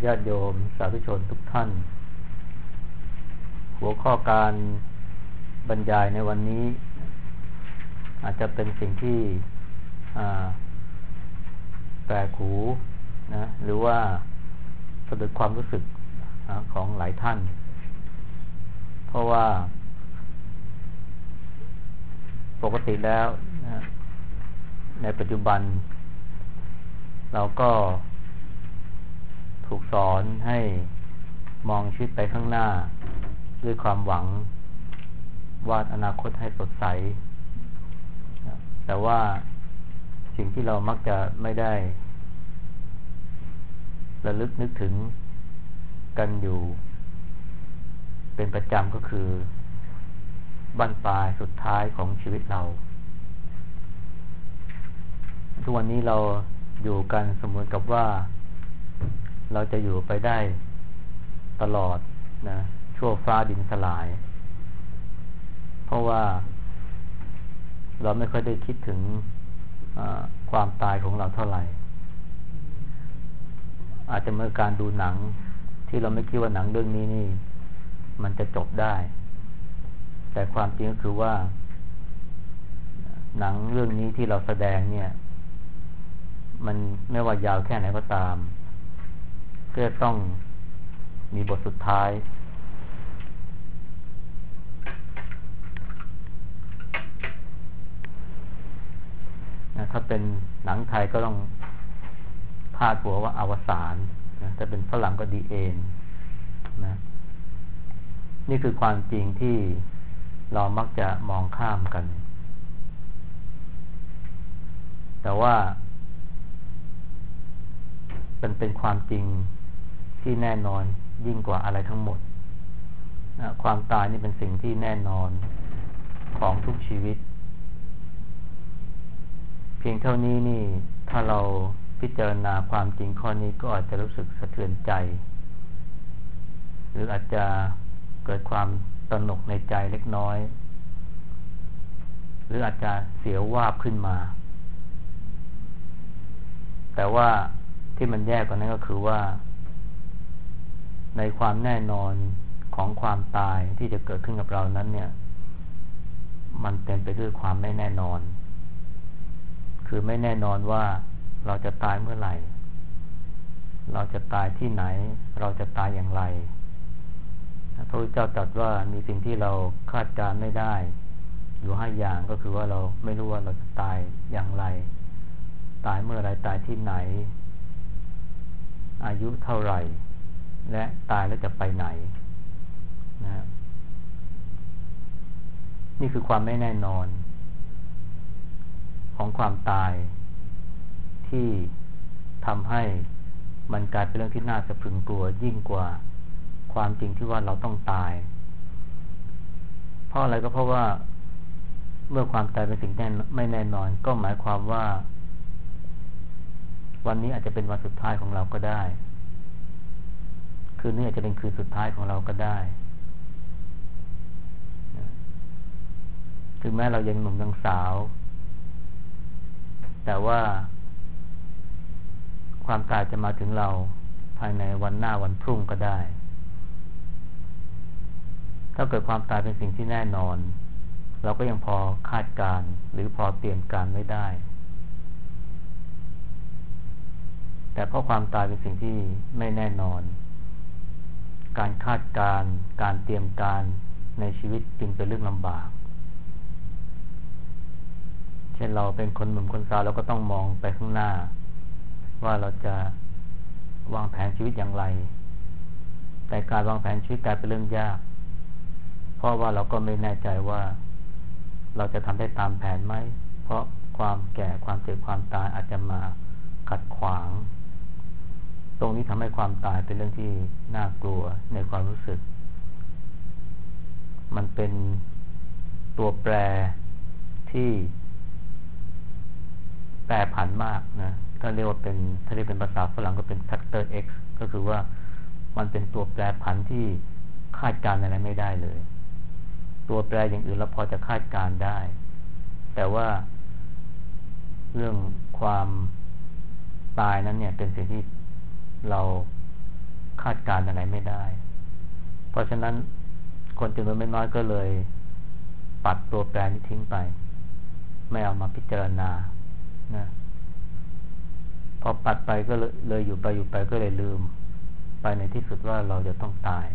ญาติโยมสาธุชนทุกท่านหัวข้อการบรรยายในวันนี้อาจจะเป็นสิ่งที่แปลกหูนะหรือว่าสะดุดความรู้สึกของหลายท่านเพราะว่าปกติแล้วในปัจจุบันเราก็ถูกสอนให้มองชีวิตไปข้างหน้าด้วยความหวังวาดอนาคตให้สดใสแต่ว่าสิ่งที่เรามักจะไม่ได้ระลึกนึกถึงกันอยู่เป็นประจำก็คือบั้นปลายสุดท้ายของชีวิตเราทุกวันนี้เราอยู่กันสมมติกับว่าเราจะอยู่ไปได้ตลอดนะชั่วฟ้าดินสลายเพราะว่าเราไม่ค่อยได้คิดถึงความตายของเราเท่าไหร่อาจจะเมื่อการดูหนังที่เราไม่คิดว่าหนังเรื่องนี้นี่มันจะจบได้แต่ความจริงก็คือว่าหนังเรื่องนี้ที่เราแสดงเนี่ยมันไม่ว่ายาวแค่ไหนก็ตามก็ต้องมีบทสุดท้ายนะถ้าเป็นหนังไทยก็ต้องพาดหัวว่าอวสานนะถ้าเป็นฝรั่งก็ดีเอ็นนะนี่คือความจริงที่เรามักจะมองข้ามกันแต่ว่าเป็นความจริงที่แน่นอนยิ่งกว่าอะไรทั้งหมดนะความตายนี่เป็นสิ่งที่แน่นอนของทุกชีวิตเพียงเท่านี้นี่ถ้าเราพิจารณาความจริงข้อนี้ก็อาจจะรู้สึกสะเทือนใจหรืออาจจะเกิดความตระหนกในใจเล็กน้อยหรืออาจจะเสียววาบขึ้นมาแต่ว่าที่มันแย่กว่านั้นก็คือว่าในความแน่นอนของความตายที่จะเกิดขึ้นกับเรานั้นเนี่ยมันเต็มไปด้วยความไม่แน่นอนคือไม่แน่นอนว่าเราจะตายเมื่อไหร่เราจะตายที่ไหนเราจะตายอย่างไรพระพุทธเจ้าตรัสว่ามีสิ่งที่เราคาดการณ์ไม่ได้อยู่5อย่างก็คือว่าเราไม่รู้ว่าเราจะตายอย่างไรตายเมื่อไรตายที่ไหนอายุเท่าไหร่และตายแล้วจะไปไหนนะนี่คือความไม่แน่นอนของความตายที่ทำให้มันกลายเป็นเรื่องที่น่าสะพรึงกลัวยิ่งกว่าความจริงที่ว่าเราต้องตายเพราะอะไรก็เพราะว่าเมื่อความตายเป็นสิ่งไม่แน่นอนก็หมายความว่าวันนี้อาจจะเป็นวันสุดท้ายของเราก็ได้คืนนี้อาจจะเป็นคืนสุดท้ายของเราก็ได้ถึงแม้เรายังหนุ่มยังสาวแต่ว่าความตายจะมาถึงเราภายในวันหน้าวันพรุ่งก็ได้ถ้าเกิดความตายเป็นสิ่งที่แน่นอนเราก็ยังพอคาดการณ์หรือพอเตรียมการไว้ได้แต่เพราะความตายเป็นสิ่งที่ไม่แน่นอนการคาดการณ์การเตรียมการในชีวิตจึงเป็นเรื่องลำบากเช่นเราเป็นคนหนุ่มคนสาวเราก็ต้องมองไปข้างหน้าว่าเราจะวางแผนชีวิตอย่างไรแต่การวางแผนชีวิตกลายเป็นเรื่องยากเพราะว่าเราก็ไม่แน่ใจว่าเราจะทำได้ตามแผนไหมเพราะความแก่ความเจ็บความตายอาจจะมาขัดขวางตรงนี้ทำให้ความตายเป็นเรื่องที่น่ากลัวในความรู้สึกมันเป็นตัวแปรที่แปรผันมากนะถ้าเรียกเป็นภาษาฝรั่งก็เป็น factor X ก็คือว่ามันเป็นตัวแปรผันที่คาดการณ์อะไรไม่ได้เลยตัวแปรอย่างอื่นเราพอจะคาดการณ์ได้แต่ว่าเรื่องความตายนั้นเนี่ยเป็นสิ่งที่เราคาดการณ์อะไรไม่ได้เพราะฉะนั้นคนจำนวนไม่น้อยก็เลยปัดตัวแปรนี้ทิ้งไปไม่เอามาพิจารณานะพอปัดไปก็เลยอยู่ไปก็เลยลืมไปในที่สุดว่าเราจะต้องตาย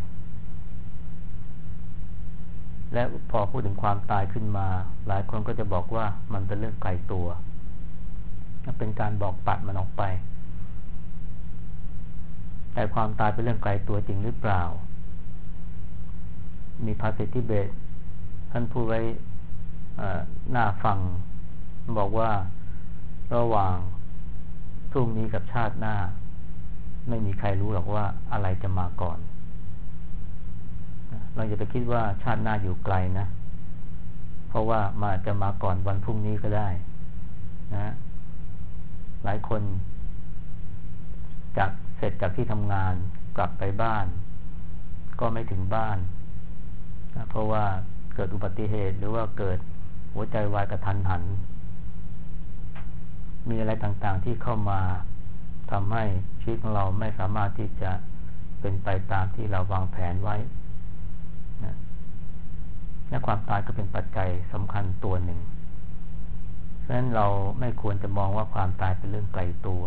และพอพูดถึงความตายขึ้นมาหลายคนก็จะบอกว่ามันเป็นเรื่องไกลตัวเป็นการบอกปัดมันออกไปแต่ความตายเป็นเรื่องไกลตัวจริงหรือเปล่ามีภาษิตทิเบตท่านพูดไว้หน้าฟังบอกว่าระหว่างพรุ่งนี้กับชาติหน้าไม่มีใครรู้หรอกว่าอะไรจะมาก่อนเราอย่าไปคิดว่าชาติหน้าอยู่ไกลนะเพราะว่ามันอาจจะมาก่อนวันพรุ่งนี้ก็ได้นะหลายคนเสร็จจากที่ทำงานกลับไปบ้านก็ไม่ถึงบ้านนะเพราะว่าเกิดอุบัติเหตุหรือว่าเกิดหัวใจวายกระทันหันมีอะไรต่างๆที่เข้ามาทำให้ชีวิตของเราไม่สามารถที่จะเป็นไปตามที่เราวางแผนไว้นะและความตายก็เป็นปัจจัยสำคัญตัวหนึ่งเพราะฉะนั้นเราไม่ควรจะมองว่าความตายเป็นเรื่องไกลตัว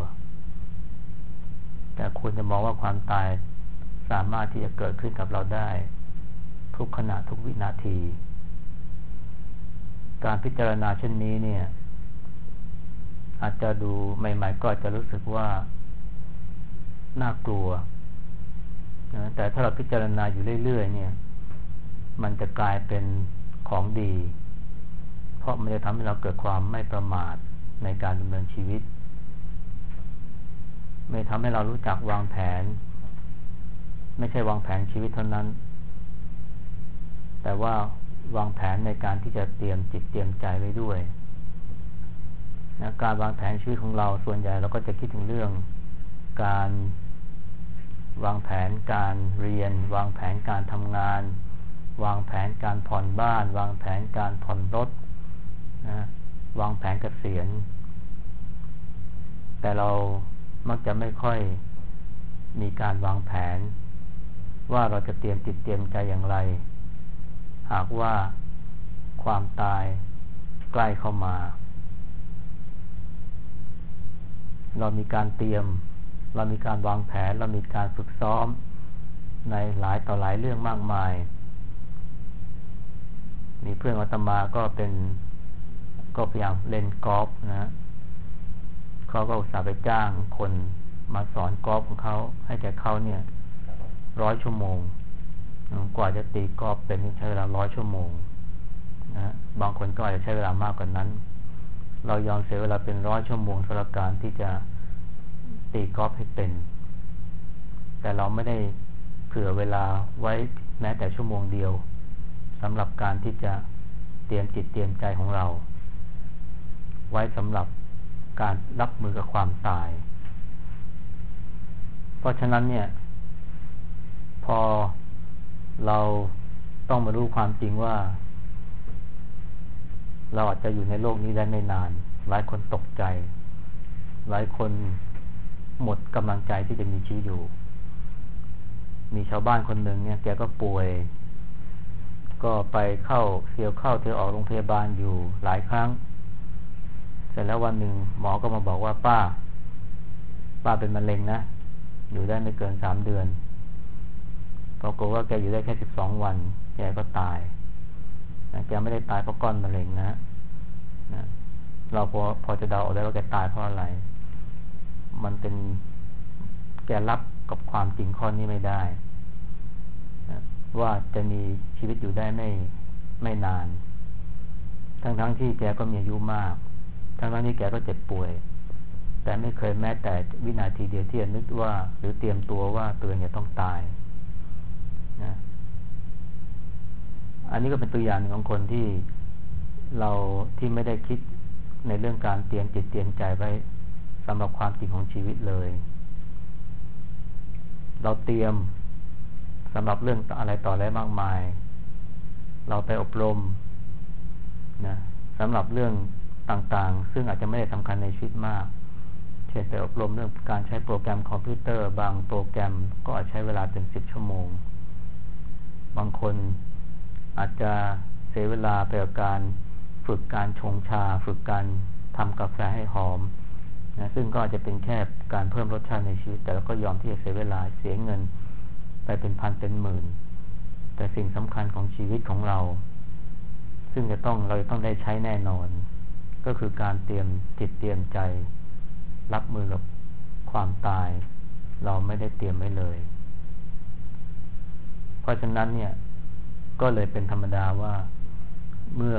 แต่ควรจะมองว่าความตายสามารถที่จะเกิดขึ้นกับเราได้ทุกขณะทุกวินาทีการพิจารณาเช่นนี้เนี่ยอาจจะดูใหม่ๆก็อาจจะรู้สึกว่าน่ากลัวนะแต่ถ้าเราพิจารณาอยู่เรื่อยๆเนี่ยมันจะกลายเป็นของดีเพราะมันจะทำให้เราเกิดความไม่ประมาทในการดำเนินชีวิตไม่ทำให้เรารู้จักวางแผนไม่ใช่วางแผนชีวิตเท่านั้นแต่ว่าวางแผนในการที่จะเตรียมจิตเตรียมใจไว้ด้วยนะการวางแผนชีวิตของเราส่วนใหญ่เราก็จะคิดถึงเรื่องการวางแผนการเรียนวางแผนการทำงานวางแผนการผ่อนบ้านวางแผนการผ่อนรถนะวางแผนเกษียณแต่เรามักจะไม่ค่อยมีการวางแผนว่าเราจะเตรียมจิตเตรียมใจอย่างไรหากว่าความตายใกล้เข้ามาเรามีการเตรียมเรามีการวางแผนเรามีการฝึกซ้อมในหลายต่อหลายเรื่องมากมายมีเพื่อนอาตมาก็พยายามเล่นกอล์ฟนะเขาก็อุตส่าห์ไปจ้างคนมาสอนกอล์ฟของเขาให้แก่เขาเนี่ย100 ชั่วโมงกว่าจะตีกอล์ฟเป็นใช้เวลา100 ชั่วโมงนะบางคนก็อาจจะใช้เวลามากกว่านั้นเรายอมเสียเวลาเป็น100 ชั่วโมงสำหรับการที่จะตีกอล์ฟให้เป็นแต่เราไม่ได้เผื่อเวลาไว้แม้แต่ชั่วโมงเดียวสำหรับการที่จะเตรียมจิตเตรียมใจของเราไว้สำหรับการรับมือกับความตายเพราะฉะนั้นเนี่ยพอเราต้องมารู้ความจริงว่าเราอาจจะอยู่ในโลกนี้ได้ไม่นานหลายคนตกใจหลายคนหมดกำลังใจที่จะมีชีวิตอยู่มีชาวบ้านคนหนึ่งเนี่ยแกก็ป่วยก็ไปเข้าเที่ยวออกโรงพยาบาลอยู่หลายครั้งเสร็จแล้ววันหนึ่งหมอก็มาบอกว่าป้าเป็นมะเร็งนะอยู่ได้ไม่เกิน3 เดือนปรากฏว่าแกอยู่ได้แค่12 วันแกก็ตายแกไม่ได้ตายเพราะก้อนมะเร็งนะเราพอจะเดาออกได้ว่าแกตายเพราะอะไรมันเป็นแกรับกับความจริงข้อนี้ไม่ได้ว่าจะมีชีวิตอยู่ได้ไม่นานทั้งที่แกก็มีอายุมากทั้งที่แกก็เจ็บป่วยแต่ไม่เคยแม้แต่วินาทีเดียวที่จะนึกว่าหรือเตรียมตัวว่าตัวเองจะต้องตายนะอันนี้ก็เป็นตัวอย่างหนึ่งของคนที่ไม่ได้คิดในเรื่องการเตรียมจิตเตรียมใจไว้สำหรับความจริงของชีวิตเลยเราเตรียมสำหรับเรื่องอะไรต่ออะไรมากมายเราไปอบรมนะสำหรับเรื่องต่างๆซึ่งอาจจะไม่ได้สำคัญในชีวิตมากเช่นไปอบรมเรื่องการใช้โปรแกรมคอมพิวเตอร์บางโปรแกรมก็อาจใช้เวลาเป็น10 ชั่วโมงบางคนอาจจะเสียเวลาไปกับการฝึกการชงชาฝึกการทำกาแฟให้หอมนะซึ่งก็อาจจะเป็นแค่การเพิ่มรสชาติในชีวิตแต่แล้วก็ยอมที่จะเสียเวลาเสียเงินไปเป็นพันเป็นหมื่นแต่สิ่งสำคัญของชีวิตของเราซึ่งเราจะต้องได้ใช้แน่นอนก็คือการเตรียมจิตเตรียมใจรับมือกับความตายเราไม่ได้เตรียมไว้เลยเพราะฉะนั้นเนี่ยก็เลยเป็นธรรมดาว่าเมื่อ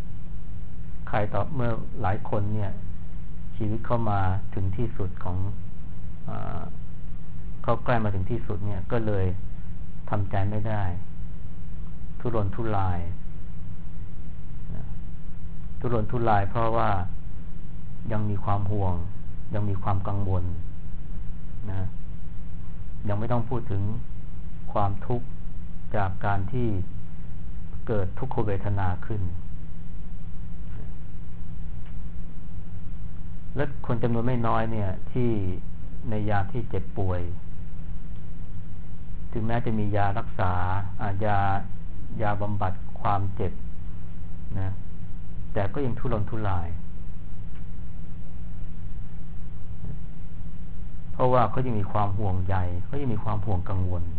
หลายคนเนี่ยชีวิตเข้ามาถึงที่สุดของเข้าใกล้มาถึงที่สุดเนี่ยก็เลยทำใจไม่ได้ทุรนทุรายเพราะว่ายังมีความห่วงยังมีความกังวลนะยังไม่ต้องพูดถึงความทุกข์จากการที่เกิดทุกขเวทนาขึ้นและคนจำนวนไม่น้อยเนี่ยที่ในยามที่เจ็บป่วยถึงแม้จะมียารักษายาบำบัดความเจ็บนะแต่ก็ยังทุรนทุรายเพราะว่าเขายังมีความห่วงใยเขายังมีความห่วงกังวล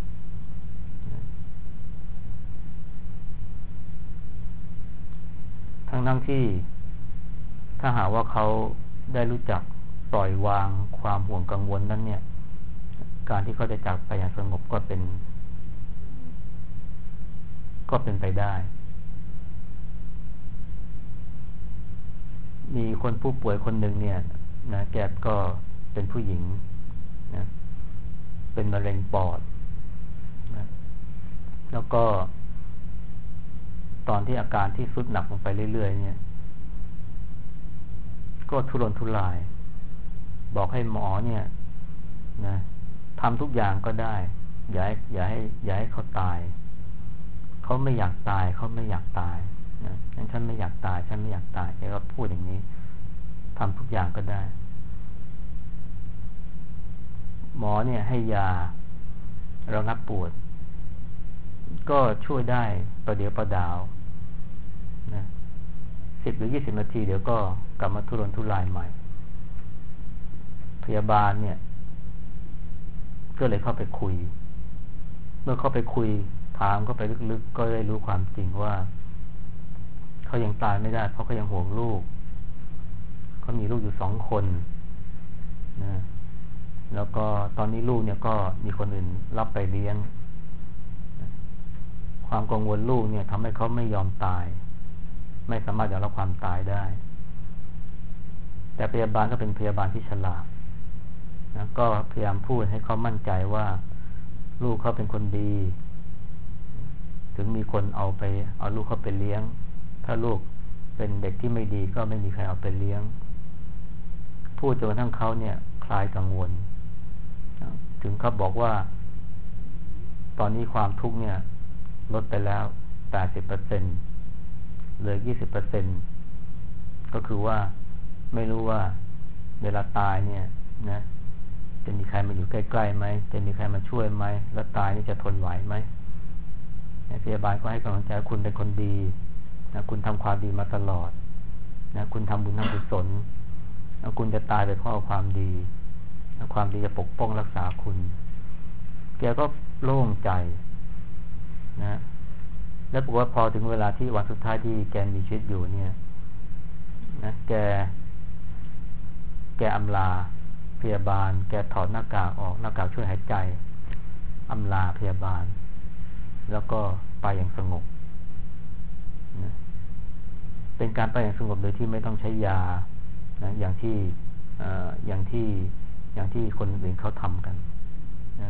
ทั้งที่ถ้าหากว่าเขาได้รู้จักปล่อยวางความห่วงกังวลนั้นเนี่ยการที่เขาจะจากไปอย่างสงบก็เป็นไปได้มีคนผู้ป่วยคนหนึ่งเนี่ยนะแกก็เป็นผู้หญิงนะเป็นมะเร็งปอดนะแล้วก็ตอนที่อาการที่ทรุดหนักลงไปเรื่อยๆเนี่ยก็ทุรนทุรายบอกให้หมอเนี่ยนะทำทุกอย่างก็ได้อย่าให้เขาตายเขาไม่อยากตายนะงั้นฉันไม่อยากตายแกก็พูดอย่างนี้ทำทุกอย่างก็ได้หมอเนี่ยให้ยาระงับปวดก็ช่วยได้ประเดี๋ยวประดาวนะ10 หรือ 20 นาทีเดี๋ยวก็กลับมาทุรนทุรายใหม่พยาบาลเนี่ยก็เลยเข้าไปคุยเมื่อเข้าไปคุยถามเข้าไปลึกๆก็ได้รู้ความจริงว่าเขายังตายไม่ได้เพราะเขายังห่วงลูกเขามีลูกอยู่2 คนนะแล้วก็ตอนนี้ลูกเนี่ยก็มีคนอื่นรับไปเลี้ยงความกังวลลูกเนี่ยทำให้เขาไม่ยอมตายไม่สามารถยอมรับความตายได้แต่พยาบาลก็เป็นพยาบาลที่ฉลาดนะก็พยายามพูดให้เขามั่นใจว่าลูกเขาเป็นคนดีถึงมีคนเอาลูกเขาไปเลี้ยงถ้าลูกเป็นเด็กที่ไม่ดีก็ไม่มีใครเอาไปเลี้ยงพูดจนกระทั่งเขาเนี่ยคลายกังวลถึงเขาบอกว่าตอนนี้ความทุกข์เนี่ยลดไปแล้ว 80% เหลือ 20% ก็คือว่าไม่รู้ว่าเวลาตายเนี่ยนะจะมีใครมาอยู่ใกล้ๆไหมจะมีใครมาช่วยไหมแล้วตายนี่จะทนไหวไหมพยาบาลก็ให้กำลังใจคุณเป็นคนดีนะคุณทำความดีมาตลอดนะคุณทำบุญทำกุศลแล้วคุณจะตายไปเพราะความดีความดีจะปกป้องรักษาคุณแกก็โล่งใจนะแล้วบอกว่าพอถึงเวลาที่วันสุดท้ายที่แกมีชีวิตอยู่เนี่ยนะแกอำลาพยาบาลแกถอดหน้ากากออกหน้ากากช่วยหายใจอำลาพยาบาลแล้วก็ไปอย่างสงบนะเป็นการไปอย่างสงบโดยที่ไม่ต้องใช้ยานะอย่างที่คนอื่นเขาทำกันนะ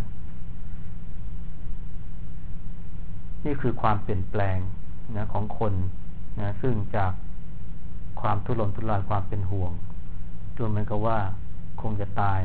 นี่คือความเปลี่ยนแปลงนะของคนนะซึ่งจากความทุรนทุรายความเป็นห่วงจนเหมือนกับว่าคงจะตาย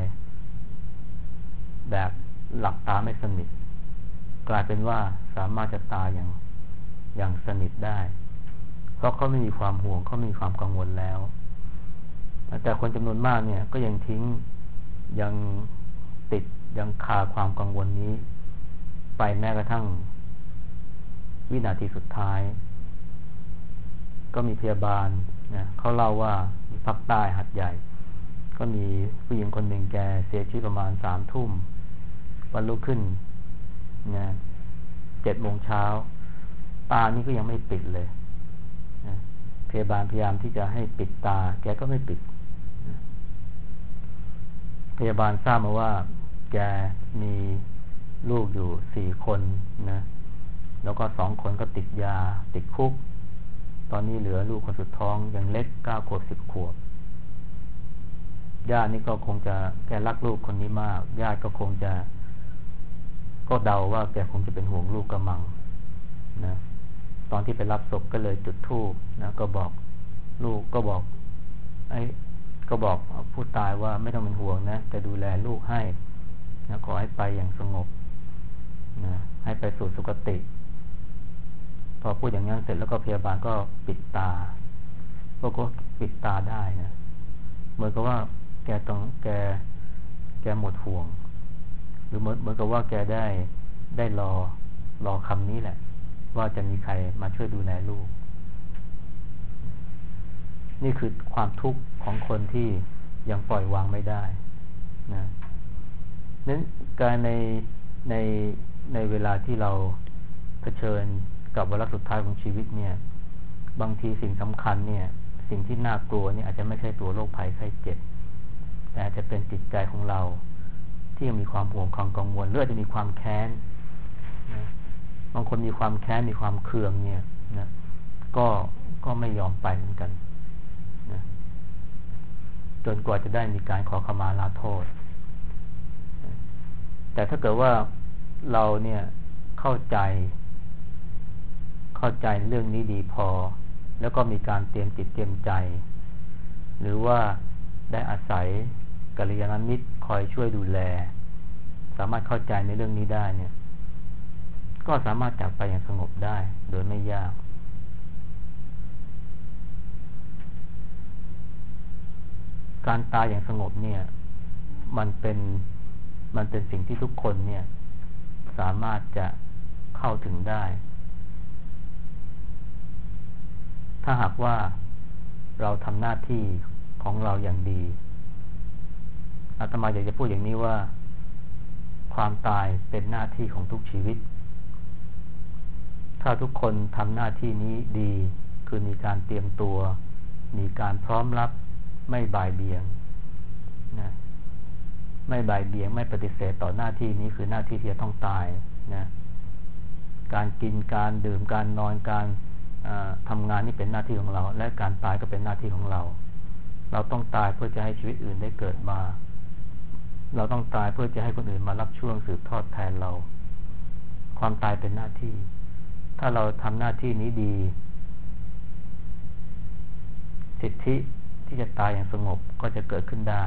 แบบหลับตาไม่สนิทกลายเป็นว่าสามารถจะตายอย่างสนิทได้เพราะเขาไม่มีความห่วงเขาไม่มีความกังวลแล้วแต่คนจำนวนมากเนี่ยก็ยังทิ้งยังติดยังคาความกังวลนี้ไปแม้กระทั่งวินาทีสุดท้ายก็มีพยาบาลนะเขาเล่าว่าภาคใต้หัดใหญ่ก็มีผู้หญิงคนหนึ่งแกเสียชีวิตประมาณ3 ทุ่มวันรุ่งขึ้นนะ7 โมงเช้าตานี่ก็ยังไม่ปิดเลยนะพยาบาลพยายามที่จะให้ปิดตาแกก็ไม่ปิดนะพยาบาลทราบมาว่าแกมีลูกอยู่4 คนนะแล้วก็2 คนก็ติดยาติดคุกตอนนี้เหลือลูกคนสุดท้องยังเล็ก9 ขวบ10 ขวบญาตินี่ก็คงจะแกรักลูกคนนี้มากญาติก็คงจะก็เดาว่าแกคงจะเป็นห่วงลูกกระมังนะตอนที่ไปรับศพก็เลยจุดธูปนะก็บอกลูกก็บอกผู้ตายว่าไม่ต้องเป็นห่วงนะจะดูแลลูกให้นะขอให้ไปอย่างสงบนะให้ไปสู่สุคติพอพูดอย่างนั้นเสร็จแล้วก็พยาบาลก็ปิดตาก็ปิดตาได้นะเหมือนกับว่าแกหมดห่วงหรือเหมือนกับว่าแกได้รอคำนี้แหละว่าจะมีใครมาช่วยดูแลลูกนี่คือความทุกข์ของคนที่ยังปล่อยวางไม่ได้นะนั้นการในเวลาที่เราเผชิญกับวาระสุดท้ายของชีวิตเนี่ยบางทีสิ่งสำคัญเนี่ยสิ่งที่น่ากลัวเนี่ยอาจจะไม่ใช่ตัวโรคภัยไข้เจ็บแต่อาจจะเป็นจิตใจของเราที่ยังมีความห่วงความกังวลหรืออาจจะมีความแค้นนะบางคนมีความแค้นมีความเคืองเนี่ยนะก็ไม่ยอมไปเหมือนกันนะจนกว่าจะได้มีการขอขมาลาโทษนะแต่ถ้าเกิดว่าเราเนี่ยเข้าใจเรื่องนี้ดีพอแล้วก็มีการเตรียมจิตเตรียมใจหรือว่าได้อาศัยกัลยาณมิตรคอยช่วยดูแลสามารถเข้าใจในเรื่องนี้ได้เนี่ยก็สามารถจากไปอย่างสงบได้โดยไม่ยากการตายอย่างสงบเนี่ยมันเป็นสิ่งที่ทุกคนเนี่ยสามารถจะเข้าถึงได้ถ้าหากว่าเราทำหน้าที่ของเราอย่างดีอาตมาอยากจะพูดอย่างนี้ว่าความตายเป็นหน้าที่ของทุกชีวิตถ้าทุกคนทำหน้าที่นี้ดีคือมีการเตรียมตัวมีการพร้อมรับไม่บ่ายเบี่ยงนะไม่บ่ายเบี่ยงไม่ปฏิเสธต่อหน้าที่นี้คือหน้าที่ที่จะต้องตายนะการกินการดื่มการนอนการทำงานนี่เป็นหน้าที่ของเราและการตายก็เป็นหน้าที่ของเราเราต้องตายเพื่อจะให้ชีวิตอื่นได้เกิดมาเราต้องตายเพื่อจะให้คนอื่นมารับช่วงสืบทอดแทนเราความตายเป็นหน้าที่ถ้าเราทำหน้าที่นี้ดีสิทธิที่จะตายอย่างสงบก็จะเกิดขึ้นได้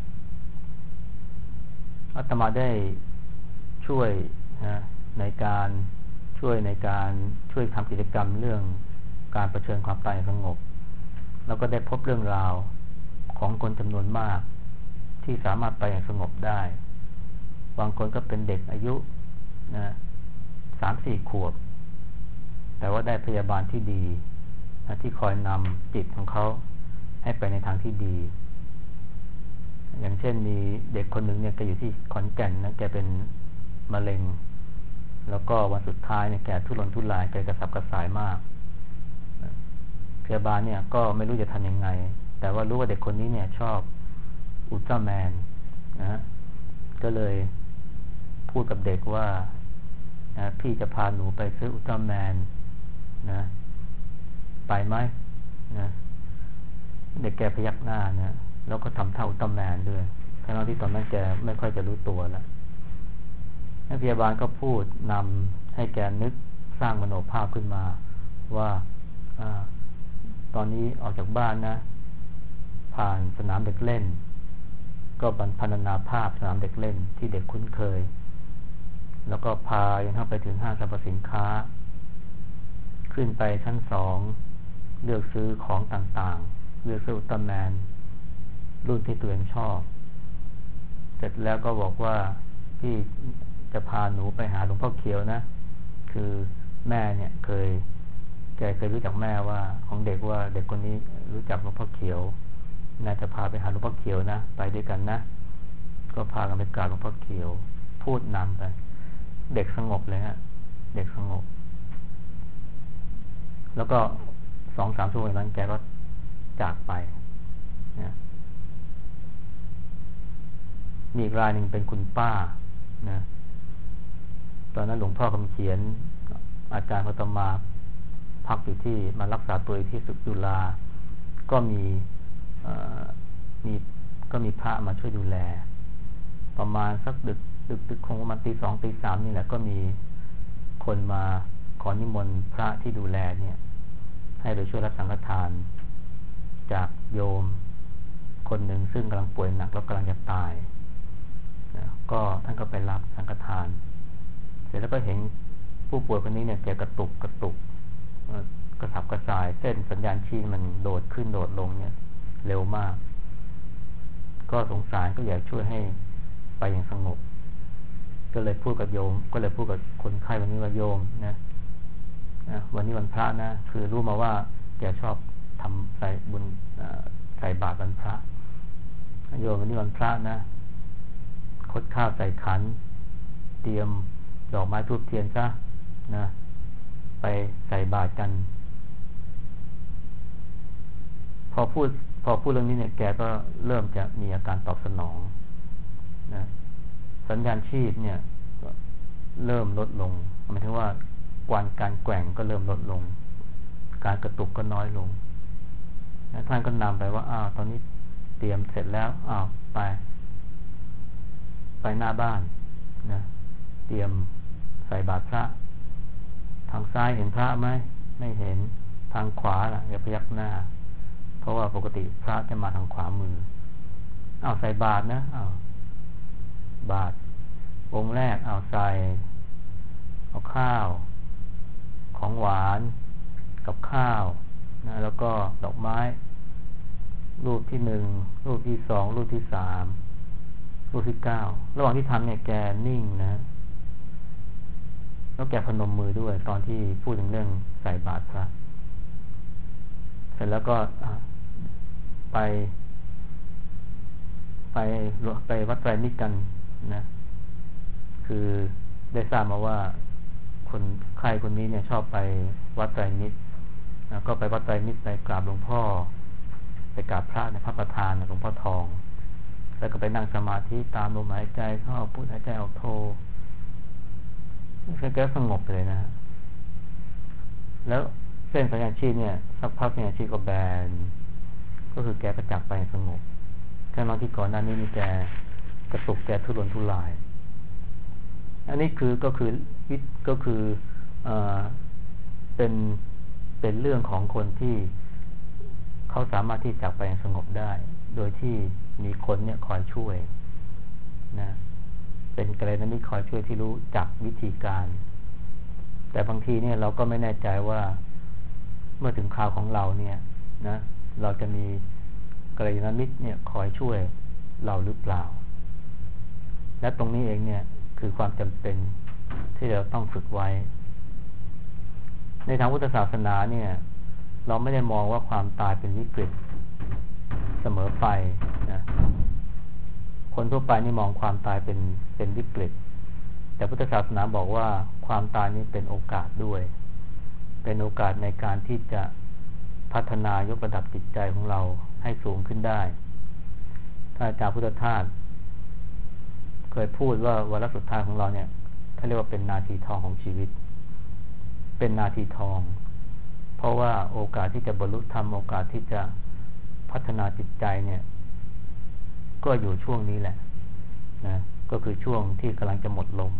อาตมาได้ช่วยในการช่วยทำกิจกรรมเรื่องการเผชิญความตายอย่างสงบแล้วก็ได้พบเรื่องราวของคนจำนวนมากที่สามารถไปอย่างสงบได้บางคนก็เป็นเด็กอายุ3-4 ขวบแต่ว่าได้พยาบาลที่ดีที่คอยนำจิตของเขาให้ไปในทางที่ดีอย่างเช่นมีเด็กคนหนึ่งเนี่ยแกอยู่ที่ขอนแก่นนะแกเป็นมะเร็งแล้วก็วันสุดท้ายเนี่ยแกทุรนทุรายแกกระสับกระส่ายมากพยาบาลเนี่ยก็ไม่รู้จะทำยังไงแต่ว่ารู้ว่าเด็กคนนี้เนี่ยชอบอุลตร้าแมนนะก็เลยพูดกับเด็กว่าพี่จะพาหนูไปซื้ออุลตร้าแมนนะไปไหมนะเด็กแกพยักหน้านะแล้วก็ทำท่าอุลตร้าแมนด้วยทั้งที่ตอนนั้นแกไม่ค่อยจะรู้ตัวแล้วพยาบาลก็พูดนำให้แกนึกสร้างมโนภาพขึ้นมาว่าตอนนี้ออกจากบ้านนะผ่านสนามเด็กเล่นก็พรรณนาภาพสนามเด็กเล่นที่เด็กคุ้นเคยแล้วก็พายังเข้าไปถึงห้างสรรพสินค้าขึ้นไปชั้น2เลือกซื้อของต่างๆเลือกซื้ออุลตร้าแมนรุ่นที่ตัวเองชอบเสร็จแล้วก็บอกว่าพี่จะพาหนูไปหาหลวงพ่อเขียวนะคือแม่เนี่ยแกเคยรู้จักแม่ว่าของเด็กว่าเด็กคนนี้รู้จักหลวงพ่อเขียวน่าจะพาไปหาหลวงพ่อเขียวนะไปด้วยกันนะก็พากันไปกราบหลวงพ่อเขียวพูดนำไปเด็กสงบเลยฮะเด็กสงบแล้วก็2-3 ชั่วโมงนั้นแกก็จากไปนะมีอีกรายหนึ่งเป็นคุณป้านะตอนนั้นหลวงพ่อคำเขียนอาจารย์พัตมาพักอยู่ที่มารักษาตัวที่สุจุฬาก็มีพระมาช่วยดูแลประมาณสักดึกคงประมาณตี 2 ตี 3นี่แหละก็มีคนมาขอนิมนต์พระที่ดูแลเนี่ยให้ไปช่วยรับสังฆทานจากโยมคนหนึ่งซึ่งกำลังป่วยหนักแล้วกำลังจะตายก็ท่านก็ไปรับสังฆทานเสร็จแล้วก็เห็นผู้ป่วยคนนี้เนี่ยแกกระตุกกระสับกระส่ายเส้นสัญญาณชีพมันโดดขึ้นโดดลงเนี่ยเร็วมากก็สงสารก็อยากช่วยให้ไปอย่างสงบก็เลยพูดกับคนไข้วันนี้ว่าโยมนะวันนี้วันพระนะคือรู้มาว่าแกชอบทำใส่บุญใส่บาตรวันพระโยมวันนี้วันพระนะคดข้าวใส่ขันเตรียมดอกไม้ธูปเทียนซะนะไปใส่บาตรกันพอพูดเรื่องนี้เนี่ยแกก็เริ่มจะมีอาการตอบสนองนะสัญญาณชีพเนี่ยเริ่มลดลงหมายถึงว่าการแกว่งก็เริ่มลดลงการกระตุกก็น้อยลงนะท่านก็นำไปว่าตอนนี้เตรียมเสร็จแล้วไปหน้าบ้านนะเตรียมใส่บาตรพระทางซ้ายเห็นพระไหมไม่เห็นทางขวาล่ะอย่าพยักหน้าเพราะว่าปกติพระจะมาทางขวามือใส่บาตรนะบาตรองค์แรกใส่เอาข้าวของหวานกับข้าวนะแล้วก็ดอกไม้รูปที่ 1รูปที่ 2รูปที่ 3รูปที่ 9ระหว่างที่ทำเนี่ยแกนิ่งนะแล้วแกพนมมือด้วยตอนที่พูดถึงเรื่องใส่บาตรพระเสร็จแล้วก็ไปวัดไตรมิตรกันนะคือได้ทราบมาว่าคนไข้คนนี้เนี่ยชอบไปวัดไตรมิตรนะก็ไปวัดไตรมิตรไปกราบหลวงพ่อไปกราบพระในพระประธานหลวงพ่อทองแล้วก็ไปนั่งสมาธิตามลมหายใจเข้าพุทหายใจออกโทแกสงบเลยนะแล้วเส้นสัญญาณชีพเนี่ยสักพักสัญญาณชีพก็แบนก็คือแกก็จากไปสงบแค่ตอนที่ก่อนหน้านี้มีแกกระตุกแกทุรนทุรายอันนี้ก็คือเป็นเรื่องของคนที่เขาสามารถที่จากไปสงบได้โดยที่มีคนเนี่ยคอยช่วยนะเป็นกัลยาณมิตรคอยช่วยที่รู้จักวิธีการแต่บางทีเนี่ยเราก็ไม่แน่ใจว่าเมื่อถึงคราวของเราเนี่ยนะเราจะมีกัลยาณมิตรเนี่ยคอยช่วยเราหรือเปล่าและตรงนี้เองเนี่ยคือความจำเป็นที่เราต้องฝึกไว้ในทางพุทธศาสนาเนี่ยเราไม่ได้มองว่าความตายเป็นวิกฤตเสมอไปนะคนทั่วไปนี่มองความตายเป็นวิกฤตแต่พุทธศาสนาบอกว่าความตายนี้เป็นโอกาสด้วยเป็นโอกาสในการที่จะพัฒนายกระดับจิตใจของเราให้สูงขึ้นได้ท่านอาจารย์พุทธทาสเคยพูดว่าวาระสุดท้ายของเราเนี่ยท่านเรียกว่าเป็นนาทีทองของชีวิตเป็นนาทีทองเพราะว่าโอกาสที่จะบรรลุธรรมโอกาสที่จะพัฒนาจิตใจเนี่ยก็อยู่ช่วงนี้แหละนะก็คือช่วงที่กำลังจะหมดลม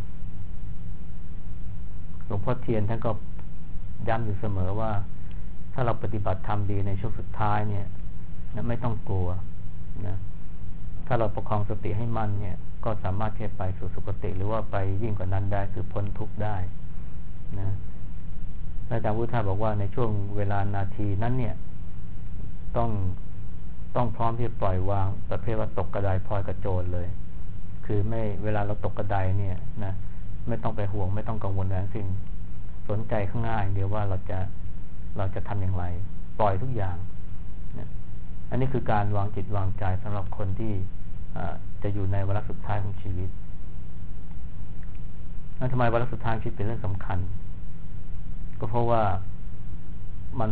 หลวงพ่อเทียนท่านก็ย้ำอยู่เสมอว่าถ้าเราปฏิบัติธรรมดีในช่วงสุดท้ายเนี่ยไม่ต้องกลัวนะถ้าเราประคองสติให้มั่นเนี่ยก็สามารถที่จะไปสู่สุคติหรือว่าไปยิ่งกว่านั้นได้คือพ้นทุกข์ได้นะอาจารย์พุทธาบอกว่าในช่วงเวลานาทีนั้นเนี่ยต้องพร้อมที่จะปล่อยวางประเภทว่าตกกระไดพลอยกระโจนเลยคือไม่เวลาเราตกกระไดเนี่ยนะไม่ต้องไปห่วงไม่ต้องกังวลอะไรทั้งสิ้นสนใจข้างหน้าอย่างเดียวว่าเราจะทำอย่างไรปล่อยทุกอย่างนะอันนี้คือการวางจิตวางใจสำหรับคนที่จะอยู่ในวาระสุดท้ายของชีวิตทำไมวาระสุดท้ายชีวิตเป็นเรื่องสำคัญก็เพราะว่ามัน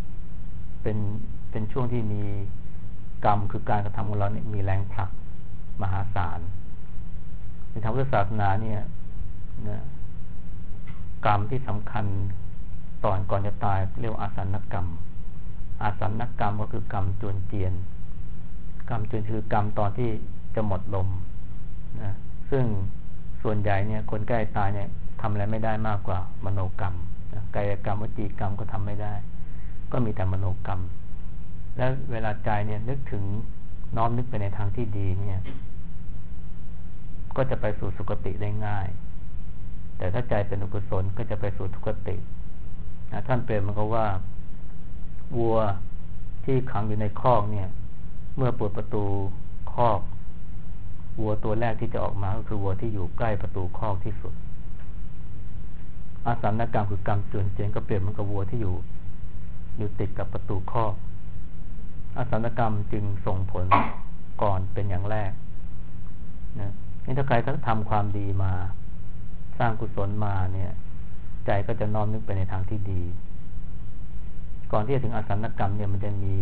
เป็นช่วงที่มีกรรมคือการกระทำของเราเนี่ยมีแรงผลักมหาศาลในทางพุทธศาสนาเนี่ยนะกรรมที่สำคัญก่อนจะตายเรียกว่าอาสันกรรมอาสันกรรมก็คือกรรมจวนเจียนกรรมจวนคือกรรมตอนที่จะหมดลมนะซึ่งส่วนใหญ่เนี่ยคนใกล้ตายเนี่ยทำอะไรไม่ได้มากกว่ามโนกรรมนะกายกรรมวจีกรรมก็ทำไม่ได้ก็มีแต่มโนกรรมและเวลาใจเนี่ยนึกถึงน้อมนึกไปในทางที่ดีเนี่ยก็จะไปสู่สุคติได้ง่ายแต่ถ้าใจเป็นอกุศลก็จะไปสู่ทุกตินะท่านเปรยมันก็ว่าวัวที่ขังอยู่ในคอกเนี่ยเมื่อเปิดประตูคอกวัวตัวแรกที่จะออกมาก็คือวัวที่อยู่ใกล้ประตูคอกที่สุดอาสันกรรมคือกรรมจวนเจียนก็เปรียบเหมือนกับวัวที่อยู่ติดกับประตูคอกอาสันกรรมจึงส่งผลก่อนเป็นอย่างแรกนะนี่ถ้าใครทำความดีมาสร้างกุศลมาเนี่ยใจก็จะน้อมนึกไปในทางที่ดีก่อนที่จะถึงอาสันกรรมเนี่ยมัน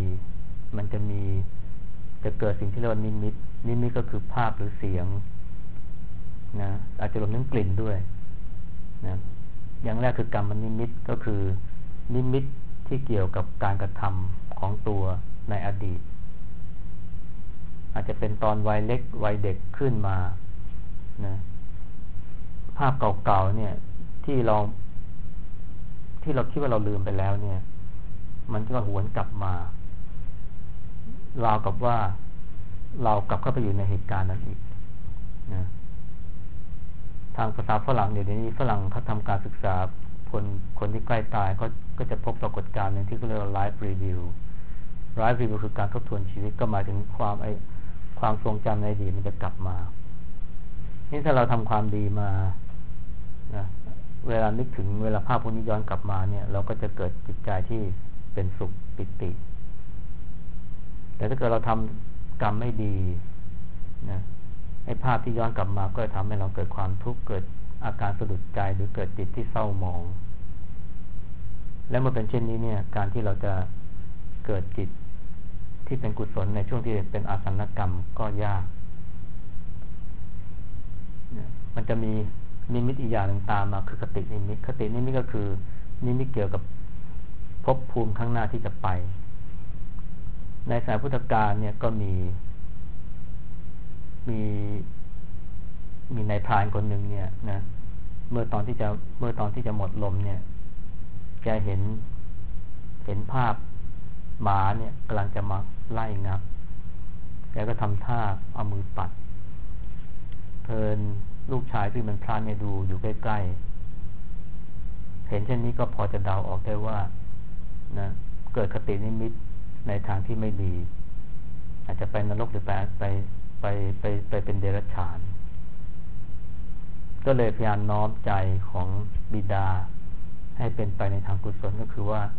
จะเกิดสิ่งที่เรียกว่านิมิตก็คือภาพหรือเสียงนะอาจจะรวมถึงกลิ่นด้วยนะอย่างแรกคือกรรมนิมิตก็คือนิมิตที่เกี่ยวกับการกระทำของตัวในอดีตอาจจะเป็นตอนวัยเล็กวัยเด็กขึ้นมานะภาพเก่าๆเนี่ยที่เราคิดว่าเราลืมไปแล้วเนี่ยมันก็หวนกลับมาราวกับว่าเรากลับเข้าไปอยู่ในเหตุการณ์นั้นอีกนะทางภาษาฝรั่งเดี๋ยวนี้ฝรั่งเขาทำการศึกษาคนที่ใกล้ตายก็จะพบปรากฏการณ์หนึ่งที่เขาเรียกว่า life review คือการทบทวนชีวิตก็หมายถึงความทรงจำในอดีตมันจะกลับมานี่ถ้าเราทำความดีมานะเวลานึกถึงเวลาภาพพวกนี้ย้อนกลับมาเนี่ยเราก็จะเกิดจิตใจที่เป็นสุขปิติแต่ถ้าเกิดเราทำกรรมไม่ดีนะไอ้ภาพที่ย้อนกลับมาก็จะทำให้เราเกิดความทุกข์เกิดอาการสะดุดใจหรือเกิดจิตที่เศร้าหมองและเมื่อเป็นเช่นนี้เนี่ยการที่เราจะเกิดจิตที่เป็นกุศลในช่วงที่เป็นอาสันกรรมก็ยากมันจะมีนิมิตอีกอย่างหนึ่งตามมาคือคตินิมิตก็คือนิมิตเกี่ยวกับภพภูมิข้างหน้าที่จะไปในสายพุทธกาลเนี่ยก็มีนายพรานคนหนึ่งเนี่ยนะเมื่อตอนที่จะหมดลมเนี่ยแกเห็นภาพหมาเนี่ยกำลังจะมาไล่งับแกก็ทำท่าเอามือปัดเพลินลูกชายที่เป็นพรานเนี่ยดูอยู่ใกล้ๆเห็นเช่นนี้ก็พอจะเดาออกได้ว่านะเกิดคตินิมิตในทางที่ไม่ดีอาจจะไปนรกหรือไปเป็นเดรัจฉานก็เลยพยายามน้อมใจของบิดาให้เป็นไปในทางกุศลก็คือว่า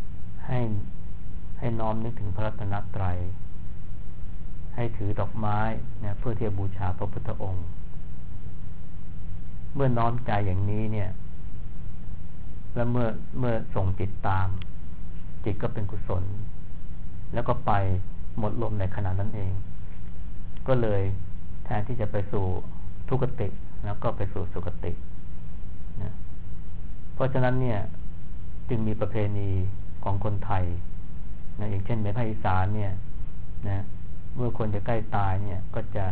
ให้น้อมนึกถึงพระรัตนตรัยให้ถือดอกไม้เนี่ยเพื่อที่จะบูชาพระพุทธองค์เมื่อน้อมใจอย่างนี้เนี่ยแล้วเมื่อส่งจิตตามจิตก็เป็นกุศลแล้วก็ไปหมดลมในขณะนั้นเองก็เลยแทนที่จะไปสู่ทุกติแล้วก็ไปสู่สุคตินะเพราะฉะนั้นเนี่ยจึงมีประเพณีของคนไทยนะอย่างเช่นในภาคอีสานเนี่ยนะเมื่อคนจะใกล้ตายเนี่ยก็จะ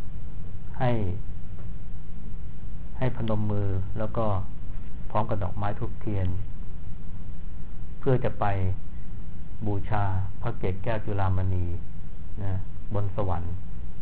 ให้พนมมือแล้วก็พร้อมกับดอกไม้ธูปเทียนเพื่อจะไปบูชาพระเกศแก้วจุฬามณีนะบนสวรรค์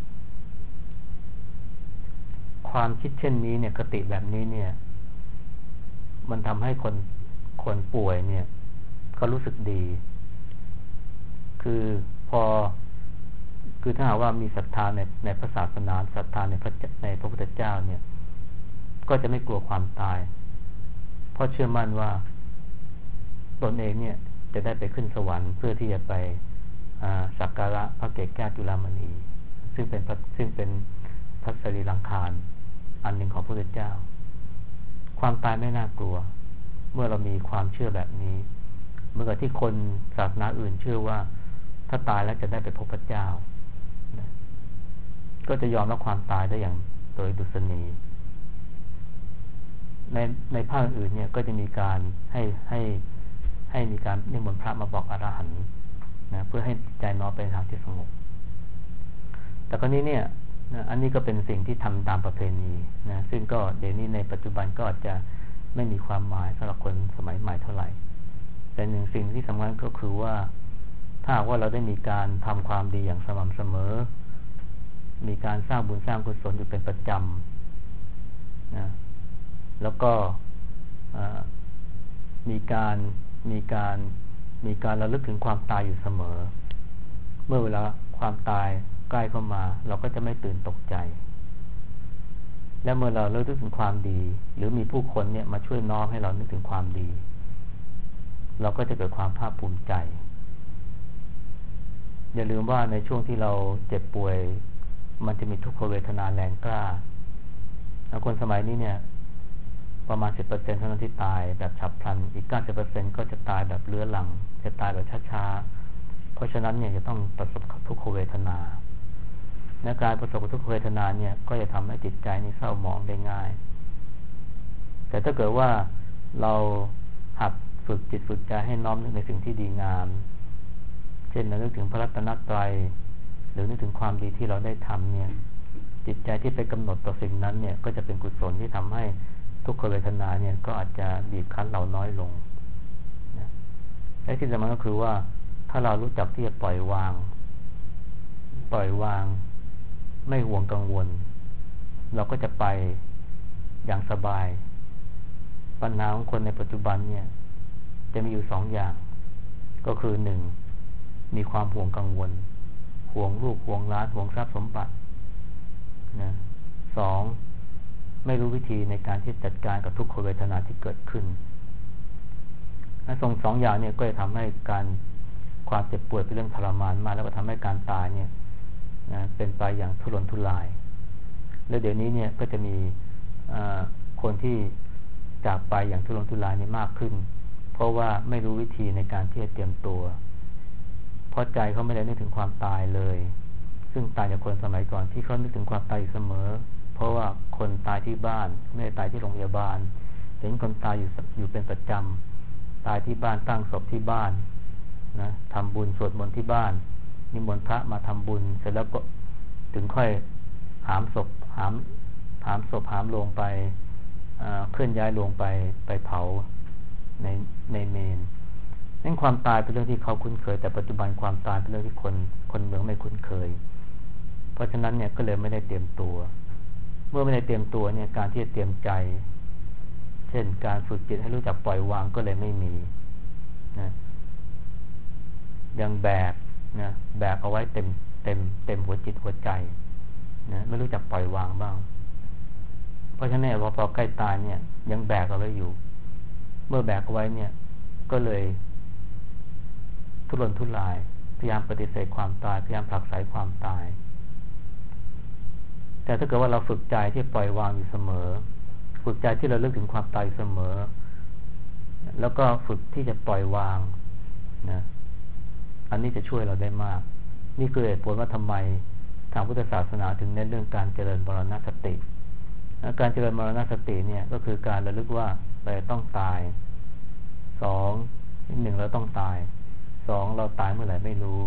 ความคิดเช่นนี้เนี่ยคติแบบนี้เนี่ยมันทำให้คนป่วยเนี่ยเขารู้สึกดีคือพอคือถ้าหากว่ามีศรัทธาในพระศาสนาศรัทธาในพระพุทธเจ้าเนี่ยก็จะไม่กลัวความตายเพราะเชื่อมั่นว่าตนเองเนี่ยจะได้ไปขึ้นสวรรค์เพื่อที่จะไปสักการะพระเกศแก้วจุฬามณีซึ่งเป็นพระสรีรังคารอันหนึ่งของพระพุทธเจ้าความตายไม่น่ากลัวเมื่อเรามีความเชื่อแบบนี้เมื่อที่คนศาสนาอื่นเชื่อว่าถ้าตายแล้วจะได้ไปพบพระเจ้าก็จะยอมรับความตายได้อย่างโดยดุษณีในภาคอื่นเนี่ยก็จะมีการให้มีการนิมนต์พระมาบอกอรหันต์นะเพื่อให้ใจน้อมไปทางที่สงบแต่คราวนี้เนี่ยอันนี้ก็เป็นสิ่งที่ทำตามประเพณีนะซึ่งก็เดี๋ยวนี้ในปัจจุบันก็อาจจะไม่มีความหมายสำหรับคนสมัยใหม่เท่าไหร่แต่หนึ่งสิ่งที่สำคัญก็คือว่าถ้าว่าเราได้มีการทำความดีอย่างสม่ำเสมอมีการสร้างบุญสร้างกุศลอยู่เป็นประจำนะแล้วก็มีการระลึกถึงความตายอยู่เสมอเมื่อเวลาความตายใกล้เข้ามาเราก็จะไม่ตื่นตกใจและเมื่อเราระลึกถึงความดีหรือมีผู้คนเนี่ยมาช่วยน้อมให้เรานึกถึงความดีเราก็จะเกิดความภาคภูมิใจอย่าลืมว่าในช่วงที่เราเจ็บป่วยมันจะมีทุกขเวทนาแรงกล้าแล้วคนสมัยนี้เนี่ยประมาณ 10% เท่านั้นที่ตายแบบฉับพลันอีก 90% ก็จะตายแบบเรื้อรังจะตายแบบช้าๆเพราะฉะนั้นเนี่ยจะต้องประสบกับทุกขเวทนาในการประสบกับทุกขเวทนาเนี่ยก็จะทำให้จิตใจนี่เศร้าหมองได้ง่ายแต่ถ้าเกิดว่าเราหัดฝึกจิตฝึกใจให้น้อมนึกในสิ่งที่ดีงามเช่นนึกถึงพระรัตนตรัยหรือนึกถึงความดีที่เราได้ทำเนี่ยจิตใจที่ไปกำหนดต่อสิ่งนั้นเนี่ยก็จะเป็นกุศลที่ทำให้ทุกขเวทนาเนี่ยก็อาจจะบีบคั้นเราน้อยลงนะและที่สำคัญก็คือว่าถ้าเรารู้จักที่จะปล่อยวางไม่ห่วงกังวลเราก็จะไปอย่างสบายปัญหาของคนในปัจจุบันเนี่ยจะมีอยู่2 อย่างก็คือ1มีความห่วงกังวลห่วงลูกห่วงหลานห่วงทรัพย์สมบัตินะ2ไม่รู้วิธีในการที่จัดการกับทุกขเวทนาที่เกิดขึ้นส่ง2 อย่างเนี่ยก็จะทำให้การความเจ็บป่วยเป็นเรื่องทรมานมากแล้วก็ทำให้การตายเนี่ยนะเป็นไปอย่างทุรนทุรายแล้วเดี๋ยวนี้เนี่ยก็จะมีคนที่จากไปอย่างทุรนทุรายนี่มากขึ้นเพราะว่าไม่รู้วิธีในการที่จะเตรียมตัวเพราะใจเขาไม่ได้นึกถึงความตายเลยซึ่งตายจากคนสมัยก่อนที่เขานึกถึงความตายอยู่เสมอเพราะว่าคนตายที่บ้านไม่ได้ตายที่โรงพยาบาลเห็นคนตายอยู่เป็นประจำตายที่บ้านตั้งศพที่บ้านนะทำบุญสวดมนต์ที่บ้านนิมนต์พระมาทำบุญเสร็จแล้วก็ถึงค่อยหามศพหามโลงไปเคลื่อนย้ายโลงไปเผาในเมนนั่นความตายเป็นเรื่องที่เขาคุ้นเคยแต่ปัจจุบันความตายเป็นเรื่องที่คนเมืองไม่คุ้นเคยเพราะฉะนั้นเนี่ยก็เลยไม่ได้เตรียมตัวเมื่อไม่ได้เตรียมตัวเนี่ยการที่จะเตรียมใจเช่นการฝึกจิตให้รู้จักปล่อยวางก็เลยไม่มีนะยังแบกเอาไว้เต็มหัวจิตหัวใจนะไม่รู้จักปล่อยวางบ้างเพราะฉะนั้นพอใกล้ตายเนี่ยยังแบกเอาไว้อยู่เมื่อแบกเอาไว้เนี่ยก็เลยทุรนทุรายพยายามปฏิเสธความตายพยายามผลักไสความตายแต่ถ้าเกิดว่าเราฝึกใจที่ปล่อยวางอยู่เสมอฝึกใจที่เราเลิกถึงความตายเสมอแล้วก็ฝึกที่จะปล่อยวางนะอันนี้จะช่วยเราได้มากนี่คือเหตุผลว่าทำไมทางพุทธศาสนาถึงเน้นเรื่องการเจริญมรณสติการเจริญมรณสติเนี่ยก็คือการระลึกว่าเราต้องตาย1เราต้องตาย2เราตายเมื่อไหร่ไม่รู้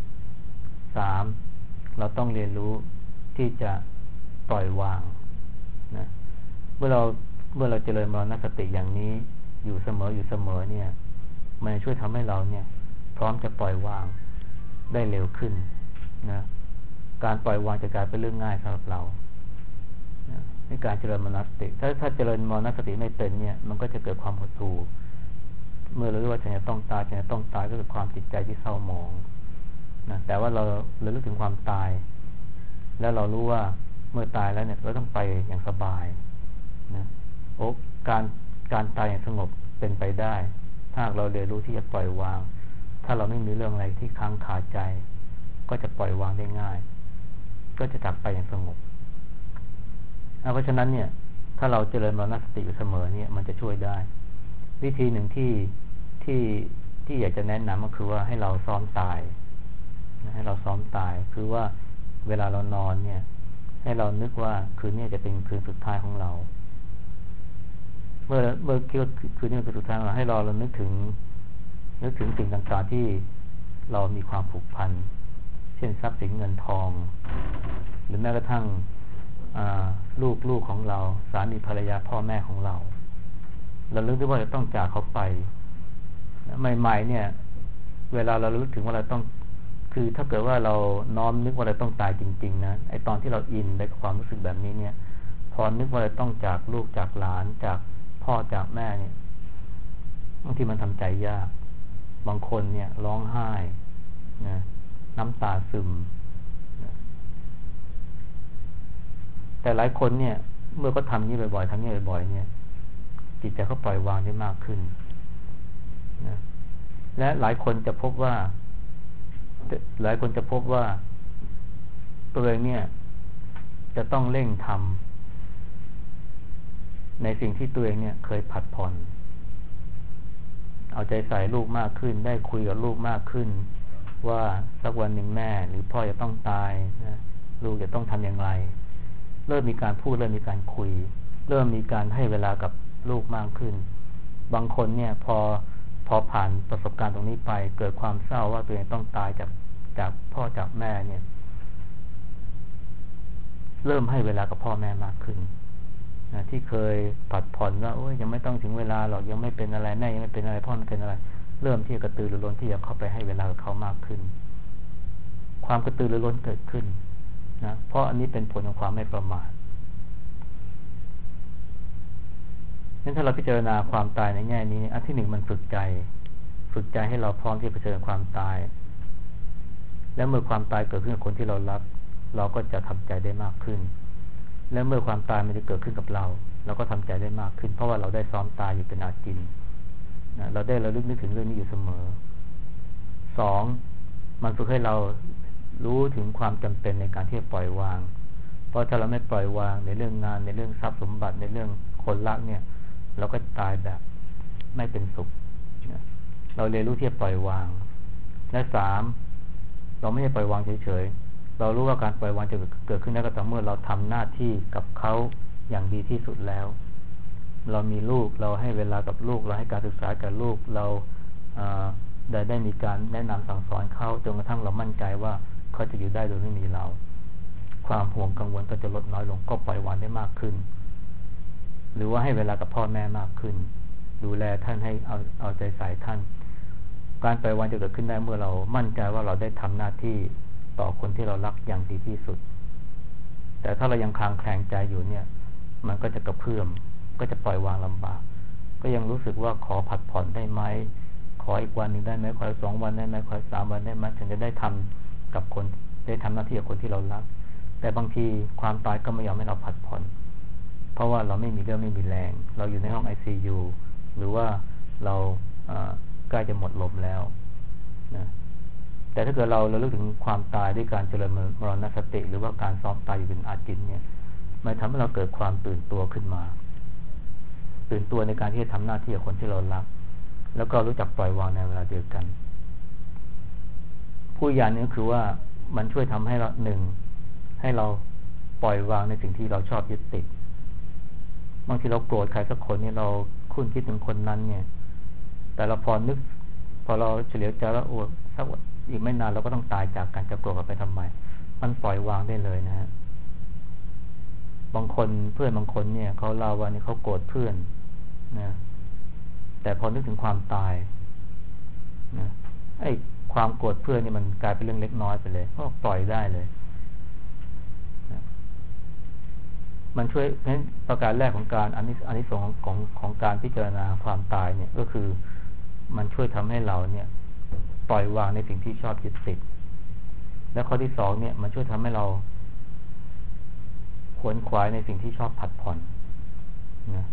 3เราต้องเรียนรู้ที่จะปล่อยวางนะเมื่อเราเจริญมรณสติอย่างนี้อยู่เสมอเนี่ยมันช่วยทำให้เราเนี่ยพร้อมจะปล่อยวางได้เร็วขึ้นนะการปล่อยวางจะกลายเป็นเรื่องง่ายสำหรับเรานะในการเจริญมรณสติถ้าเจริญมรณสติไม่เป็นเนี่ยมันก็จะเกิดความหดหู่เมื่อเรารู้ว่าฉันจะต้องตายก็เกิดความจิตใจที่เศร้าหมองนะแต่ว่าเราลึกถึงความตายแล้วเรารู้ว่าเมื่อตายแล้วเนี่ยเราต้องไปอย่างสบายนะโอ้การตายอย่างสงบเป็นไปได้ถ้าเราเรียนรู้ที่จะปล่อยวางถ้าเราไม่มีเรื่องอะไรที่ค้างคาใจก็จะปล่อยวางได้ง่ายก็จะจากไปอย่างสงบเพราะฉะนั้นเนี่ยถ้าเราเจริญมรณสติอยู่เสมอเนี่ยมันจะช่วยได้วิธีหนึ่งที่อยากจะแนะนำก็คือว่าให้เราซ้อมตายให้เราซ้อมตายคือว่าเวลาเรานอนเนี่ยให้เรานึกว่าคืนนี้จะเป็นคืนสุดท้ายของเราเมื่อคิดว่าคืนนี้เป็นคืนสุดท้ายของเราให้เรานึกถึงสิ่งต่างๆที่เรามีความผูกพันเช่นทรัพย์สินเงินทองหรือแม้กระทั่งลูกของเราสามีภรรยาพ่อแม่ของเราลึกถึงว่าจะต้องจากเขาไปใหม่ๆเนี่ยเวลาเราลึกถึงว่าเราต้องคือถ้าเกิดว่าเราน้อมนึกว่าเราต้องตายจริงๆนะไอตอนที่เราอินไปกับความรู้สึกแบบนี้เนี่ยพอนึกว่าเราต้องจากลูกจากหลานจากพ่อจากแม่เนี่ยบางทีมันทำใจยากบางคนเนี่ยร้องไห้นะน้ำตาซึมนะแต่หลายคนเนี่ยเมื่อก็ทำนี้บ่อยๆเนี่ยจิตใจเขาปล่อยวางได้มากขึ้นนะและหลายคนจะพบว่าตัวเองเนี่ยจะต้องเร่งทำในสิ่งที่ตัวเองเนี่ยเคยผัดผ่อนเอาใจใส่ลูกมากขึ้นได้คุยกับลูกมากขึ้นว่าสักวันหนึ่งแม่หรือพ่อจะต้องตายนะลูกจะต้องทำอย่างไรเริ่มมีการพูดเริ่มมีการคุยเริ่มมีการให้เวลากับลูกมากขึ้นบางคนเนี่ยพอผ่านประสบการณ์ตรงนี้ไปเกิดความเศร้าว่าตัวเองต้องตายจากพ่อจากแม่เนี่ยเริ่มให้เวลากับพ่อแม่มากขึ้นนะที่เคยผัดผ่อนว่าโอ้ยยังไม่ต้องถึงเวลาหรอกยังไม่เป็นอะไรแม่ยังไม่เป็นอะไรพ่อไม่เป็นอะไรเริ่มที่จะกระตือรือร้นที่จะเข้าไปให้เวลากับเขามากขึ้นความกระตือรือร้นเกิดขึ้นนะเพราะอันนี้เป็นผลของความไม่ประมาทงั้นถ้าเราพิจารณาความตายในแง่นี้อันที่หนึ่งมันฝึกใจให้เราพร้อมที่จะเผชิญความตายและเมื่อความตายเกิดขึ้นกับคนที่เรารักเราก็จะทำใจได้มากขึ้นและเมื่อความตายมันจะเกิดขึ้นกับเราก็ทำใจได้มากขึ้นเพราะว่าเราได้ซ้อมตายอยู่เป็นอาจินนะเราได้ระลึกนึกถึงเรื่องนี้อยู่เสมอสองมันฝึกให้เรารู้ถึงความจำเป็นในการที่จะปล่อยวางเพราะถ้าเราไม่ปล่อยวางในเรื่องงานในเรื่องทรัพย์สมบัติในเรื่องคนรักเนี่ยเราก็ตายแบบไม่เป็นสุขนะเราเรียนรู้ที่จะปล่อยวางและสามเราไม่ใช่ปล่อยวางเฉยๆเรารู้ว่าการปล่อยวางจะเกิดขึ้นได้ก็ต่อเมื่อเราทำหน้าที่กับเขาอย่างดีที่สุดแล้วเรามีลูกเราให้เวลากับลูกเราให้การศึกษากับลูกเราได้มีการแนะนำสั่งสอนเขาจนกระทั่งเรามั่นใจว่าเขาจะอยู่ได้โดยไม่มีเราความห่วงกังวลก็จะลดน้อยลงก็ปล่อยวางได้มากขึ้นหรือว่าให้เวลากับพ่อแม่มากขึ้นดูแลท่านให้เอาใจใส่ท่านการปล่อยวางจะเกิดขึ้นได้เมื่อเรามั่นใจว่าเราได้ทำหน้าที่ต่อคนที่เรารักอย่างดีที่สุดแต่ถ้าเรายังคลางแคลงใจอยู่เนี่ยมันก็จะกระเพื่อมก็จะปล่อยวางลำบากก็ยังรู้สึกว่าขอผัดผ่อนได้ไหมขออีกวันหนึ่งได้ไหมขออีก2 วันได้ไหมขออีก3 วันได้ไหมถึงจะได้ทำกับคนได้ทำหน้าที่กับคนที่เรารักแต่บางทีความตายก็ไม่ยอมให้เราผัดผ่อนเพราะว่าเราไม่มีเรี่ยวไม่มีแรงเราอยู่ในห้อง ICU หรือว่าเราใกล้จะหมดลมแล้วนะแต่ถ้าเกิดเราลึกถึงความตายด้วยการเจริญมรณสติหรือว่าการซ้อมตายอยู่เป็นอาจินเนี่ยมันทำให้เราเกิดความตื่นตัวขึ้นมาตื่นตัวในการที่จะทำหน้าที่กับคนที่เรารักแล้วก็รู้จักปล่อยวางในเวลาเดียวกันผู้อย่างนี้คือว่ามันช่วยทำให้เราหนึ่งให้เราปล่อยวางในสิ่งที่เราชอบยึดติดบางทีเราโกรธใครสักคนนี่เราคุ้นคิดถึงคนนั้นเนี่ยแต่เราพอเราเฉลียวใจแล้วโอ้สักอีกไม่นานเราก็ต้องตายจากกันจะโกรธกันไปทำไมมันปล่อยวางได้เลยนะฮะบางคนเพื่อนบางคนเนี่ยเขาเล่าว่านี่เขาโกรธเพื่อนนะแต่พอนึกถึงความตายนะไอ้ความโกรธเพื่อนนี่มันกลายเป็นเรื่องเล็กน้อยไปเลยก็ปล่อยได้เลยนะมันช่วยเพราะฉะนั้นประการแรกของการอานิสงส์ของการพิจารณาความตายเนี่ยก็คือมันช่วยทำให้เราเนี่ยปล่อยวางในสิ่งที่ชอบยึดติดและข้อที่สองเนี่ยมันช่วยทำให้เราขวนขวายในสิ่งที่ชอบผัดผ่อนนะ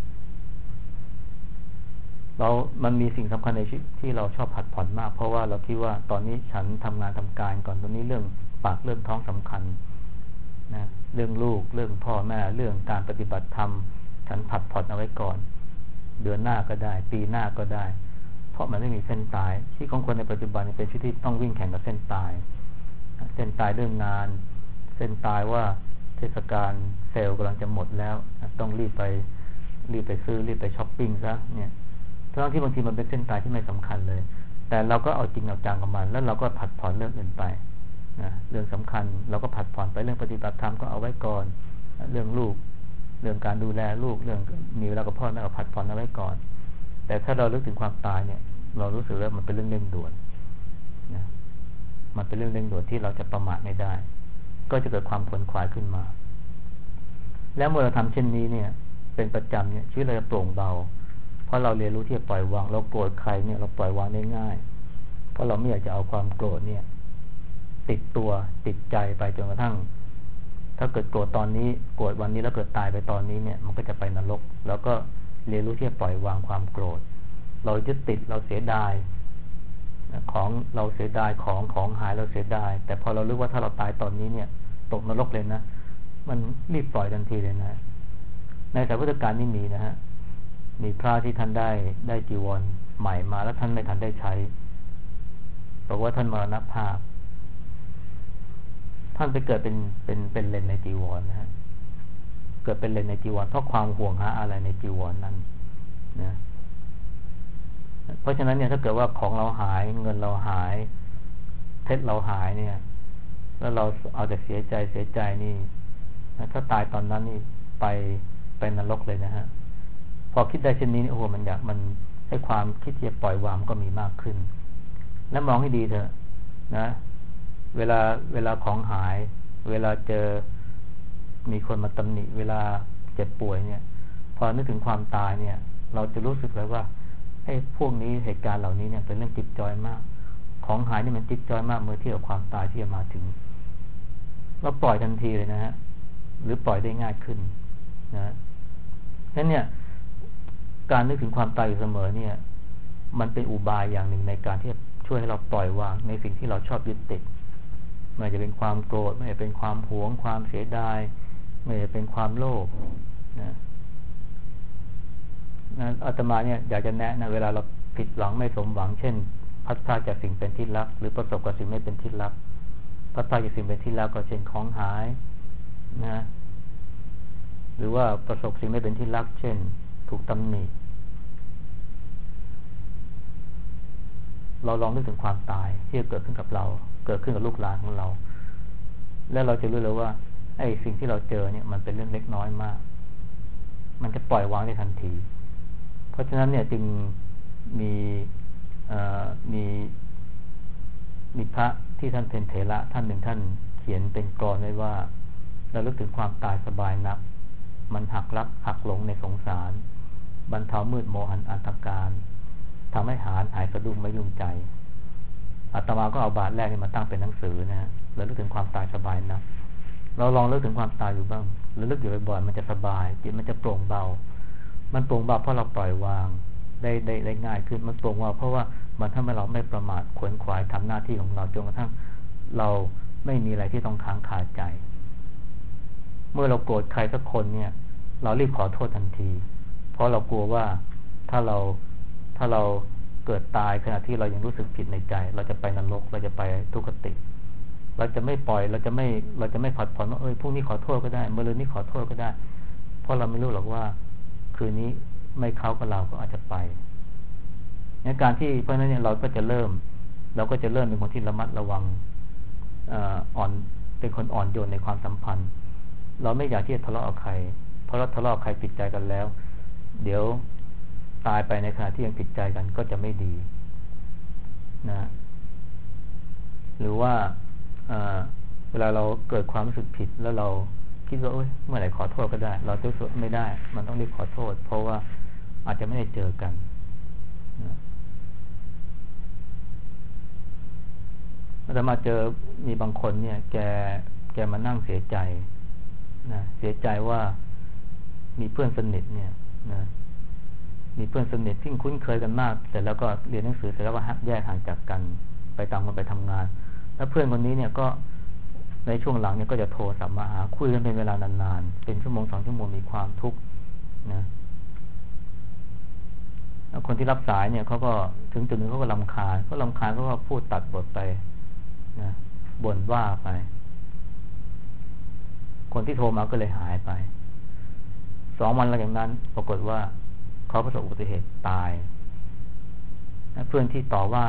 มันมีสิ่งสำคัญในชีวิตที่เราชอบผัดผ่อนมากเพราะว่าเราคิดว่าตอนนี้ฉันทำงานทำการก่อนตอนนี้เรื่องปากเรื่องท้องสำคัญนะเรื่องลูกเรื่องพ่อแม่เรื่องการปฏิบัติธรรมฉันผัดผ่อนเอาไว้ก่อนเดือนหน้าก็ได้ปีหน้าก็ได้เพราะมันไม่มีเส้นตายชีวิตของคนในปัจจุบันเป็นชีวิตที่ต้องวิ่งแข่งกับเส้นตายเส้นตายเรื่องงานเส้นตายว่าเทศกาลเซลล์กำลังจะหมดแล้วต้องรีบไปซื้อรีบไปช้อปปิ้งซะเนี่ยทั้งที่บางทีมันเป็นเส้นตายที่ไม่สำคัญเลยแต่เราก็เอาจริงเอาจังกับมันแล้วเราก็ผัดผ่อนเรื่องอื่นไปนะเรื่องสำคัญเราก็ผัดผ่อนไปเรื่องปฏิบัติธรรมก็เอาไว้ก่อนเรื่องลูกเรื่องการดูแลลูกเรื่องมีเวลากับพ่อแม่ก็ผัดผ่อนเอาไว้ก่อนแต่ถ้าเราลึกถึงความตายเนี่ยเรารู้สึกว่ามันเป็นเรื่องเร่งด่วนนะมันเป็นเรื่องเร่งด่วนที่เราจะประมาทไม่ได้ก็จะเกิดความขวนขวายขึ้นมาแล้วเมื่อเราทำเช่นนี้เนี่ยเป็นประจำเนี่ยชีวิตเราจะโปร่งเบาเพราะเราเรียนรู้ที่จะปล่อยวางเราโกรธใครเนี่ยเราปล่อยวางได้ง่ายเพราะเราไม่อยากจะเอาความโกรธเนี่ยติดตัวติดใจไปจนกระทั่งถ้าเกิดโกรธตอนนี้โกรธวันนี้แล้วเกิดตายไปตอนนี้เนี่ยมันก็จะไปนรกแล้วก็เรียนรู้ที่จะปล่อยวางความโกรธเรายึดติดเราเสียดายของเราเสียดายของหายเราเสียดายแต่พอเรารู้ว่าถ้าเราตายตอนนี้เนี่ยตกนรกเลยนะมันรีบปล่อยทันทีเลยนะในสายพุทธการนี่มีนะฮะมีพระที่ท่านได้จีวรใหม่มาแล้วท่านไม่ทันได้ใช้บอกว่าท่านมรณภาพท่านไปเกิดเป็นเลนในจีวรนะฮะเกิดเป็นเลนในจีวรเพราะความห่วงหาอะไรในจีวรนั้นนะเพราะฉะนั้นเนี่ยถ้าเกิดว่าของเราหายเงินเราหายเพชรเราหายเนี่ยแล้วเราเอาแต่เสียใจนี่ถ้าตายตอนนั้นนี่ไปนรกเลยนะฮะพอคิดได้เช่นนี้โอ้โหมันให้ความคิดที่จะปล่อยวางก็มีมากขึ้นและมองให้ดีเถอะนะเวลาของหายเวลาเจอมีคนมาตำหนิเวลาเจ็บป่วยเนี่ยพอนึกถึงความตายเนี่ยเราจะรู้สึกเลยว่าไอ้พวกนี้เหตุการณ์เหล่านี้เนี่ยเป็นเรื่องจิ๊บจอยมากของหายนี่มันจิ๊บจอยมากเมื่อเทียบกับความตายที่จะมาถึงเราปล่อยทันทีเลยนะฮะหรือปล่อยได้ง่ายขึ้นนะนั้นเนี่ยการนึกถึงความตายอยู่เสมอเนี่ยมันเป็นอุบายอย่างหนึ่งในการที่จะช่วยให้เราปล่อยวางในสิ่งที่เราชอบยึดติดไม่ว่าจะเป็นความโกรธไม่ว่าจะเป็นความหวงความเสียดายไม่ว่าจะเป็นความโลภนะอาตมาเนี่ยอยากจะแนะนะเวลาเราผิดหวังไม่สมหวังเช่นพัดพลาดจากสิ่งเป็นที่รักหรือประสบกับสิ่งไม่เป็นที่รักพัดพลาดจากสิ่งเป็นที่รักก็เช่นของหายนะหรือว่าประสบสิ่งไม่เป็นที่รักเช่นถูกตำหนิเราลองนึกถึงความตายที่จะเกิดขึ้นกับเราเกิดขึ้นกับลูกหลานของเราแล้วเราจะรู้เลยว่าไอ้สิ่งที่เราเจอเนี่ยมันเป็นเรื่องเล็กน้อยมากมันจะปล่อยวางได้ทันทีเพราะฉะนั้นเนี่ยจึงมีพระที่ท่านเป็นเถระท่านหนึ่งท่านเขียนเป็นกลไว้ว่าเราลึกถึงความตายสบายนักมันหักลักหักหลงในสงสารบรรเทามืดโมหันอันตการทำให้หายสะดุ้งไม่ยุ่งใจอาตมาก็เอาบาทแรกนี่มาตั้งเป็นหนังสือนะฮะเราลึกถึงความตายสบายนักเราลองลึกถึงความตายอยู่บ้างเราลึกอยู่บ่อยๆมันจะสบายจิตมันจะโปร่งเบามันโปร่งเบาเพราะเราปล่อยวางได้ง่ายขึ้นมันโปร่งเบาเพราะว่ามันทำให้เราไม่ประมาทขวนขวายทำหน้าที่ของเราจนกระทั่งเราไม่มีอะไรที่ต้องค้างคาใจเมื่อเราโกรธใครสักคนเนี่ยเรารีบขอโทษทันทีเพราะเรากลัวว่าถ้าเราเกิดตายขณะที่เรายังรู้สึกผิดในใจเราจะไปนรกเราจะไปทุกขติเราจะไม่ปล่อยเราจะไม่ผัดผ่อนว่าพรุ่งนี้ขอโทษก็ได้มะรืนนี้ขอโทษก็ได้เพราะเราไม่รู้หรอกว่าคืนนี้ไม่เขากับเราก็อาจจะไปในการที่เพราะนั้นเนี่ยเราก็จะเริ่มเป็นคนที่ระมัดระวังเป็นคนอ่อนโยนในความสัมพันธ์เราไม่อยากที่จะทะเลาะกับใครเพราะเราทะเลาะกับใครผิดใจกันแล้วเดี๋ยวตายไปในขณะที่ยังผิดใจกันก็จะไม่ดีนะหรือว่าเวลาเราเกิดความรู้สึกผิดแล้วเราคิดว่าเมื่อไหร่ขอโทษก็ได้เราจะไม่ได้มันต้องรีบขอโทษเพราะว่าอาจจะไม่ได้เจอกันนะแต่มาเจอมีบางคนเนี่ยแกมานั่งเสียใจนะเสียใจว่ามีเพื่อนสนิทเนี่ยนะมีเพื่อนสนิทที่คุ้นเคยกันมากเสร็จแล้วก็เรียนหนังสือเสร็จแล้วก็แยกห่างจากกันไปต่างคนไปทำงานแล้วเพื่อนคนนี้เนี่ยก็ในช่วงหลังเนี่ยก็จะโทรศัพท์มาหาคุยกันเป็นเวลานานๆเป็นชั่วโมง2 ชั่วโมงมีความทุกข์นะคนที่รับสายเนี่ยเขาก็ถึงจุดนึงเขาก็รำคาญเขาก็พูดตัดบทไปนะบ่นว่าไปคนที่โทรมาก็เลยหายไป2 วันหลังจากนั้นปรากฏว่าเขาประสบอุบัติเหตุตายเพื่อนที่ต่อว่า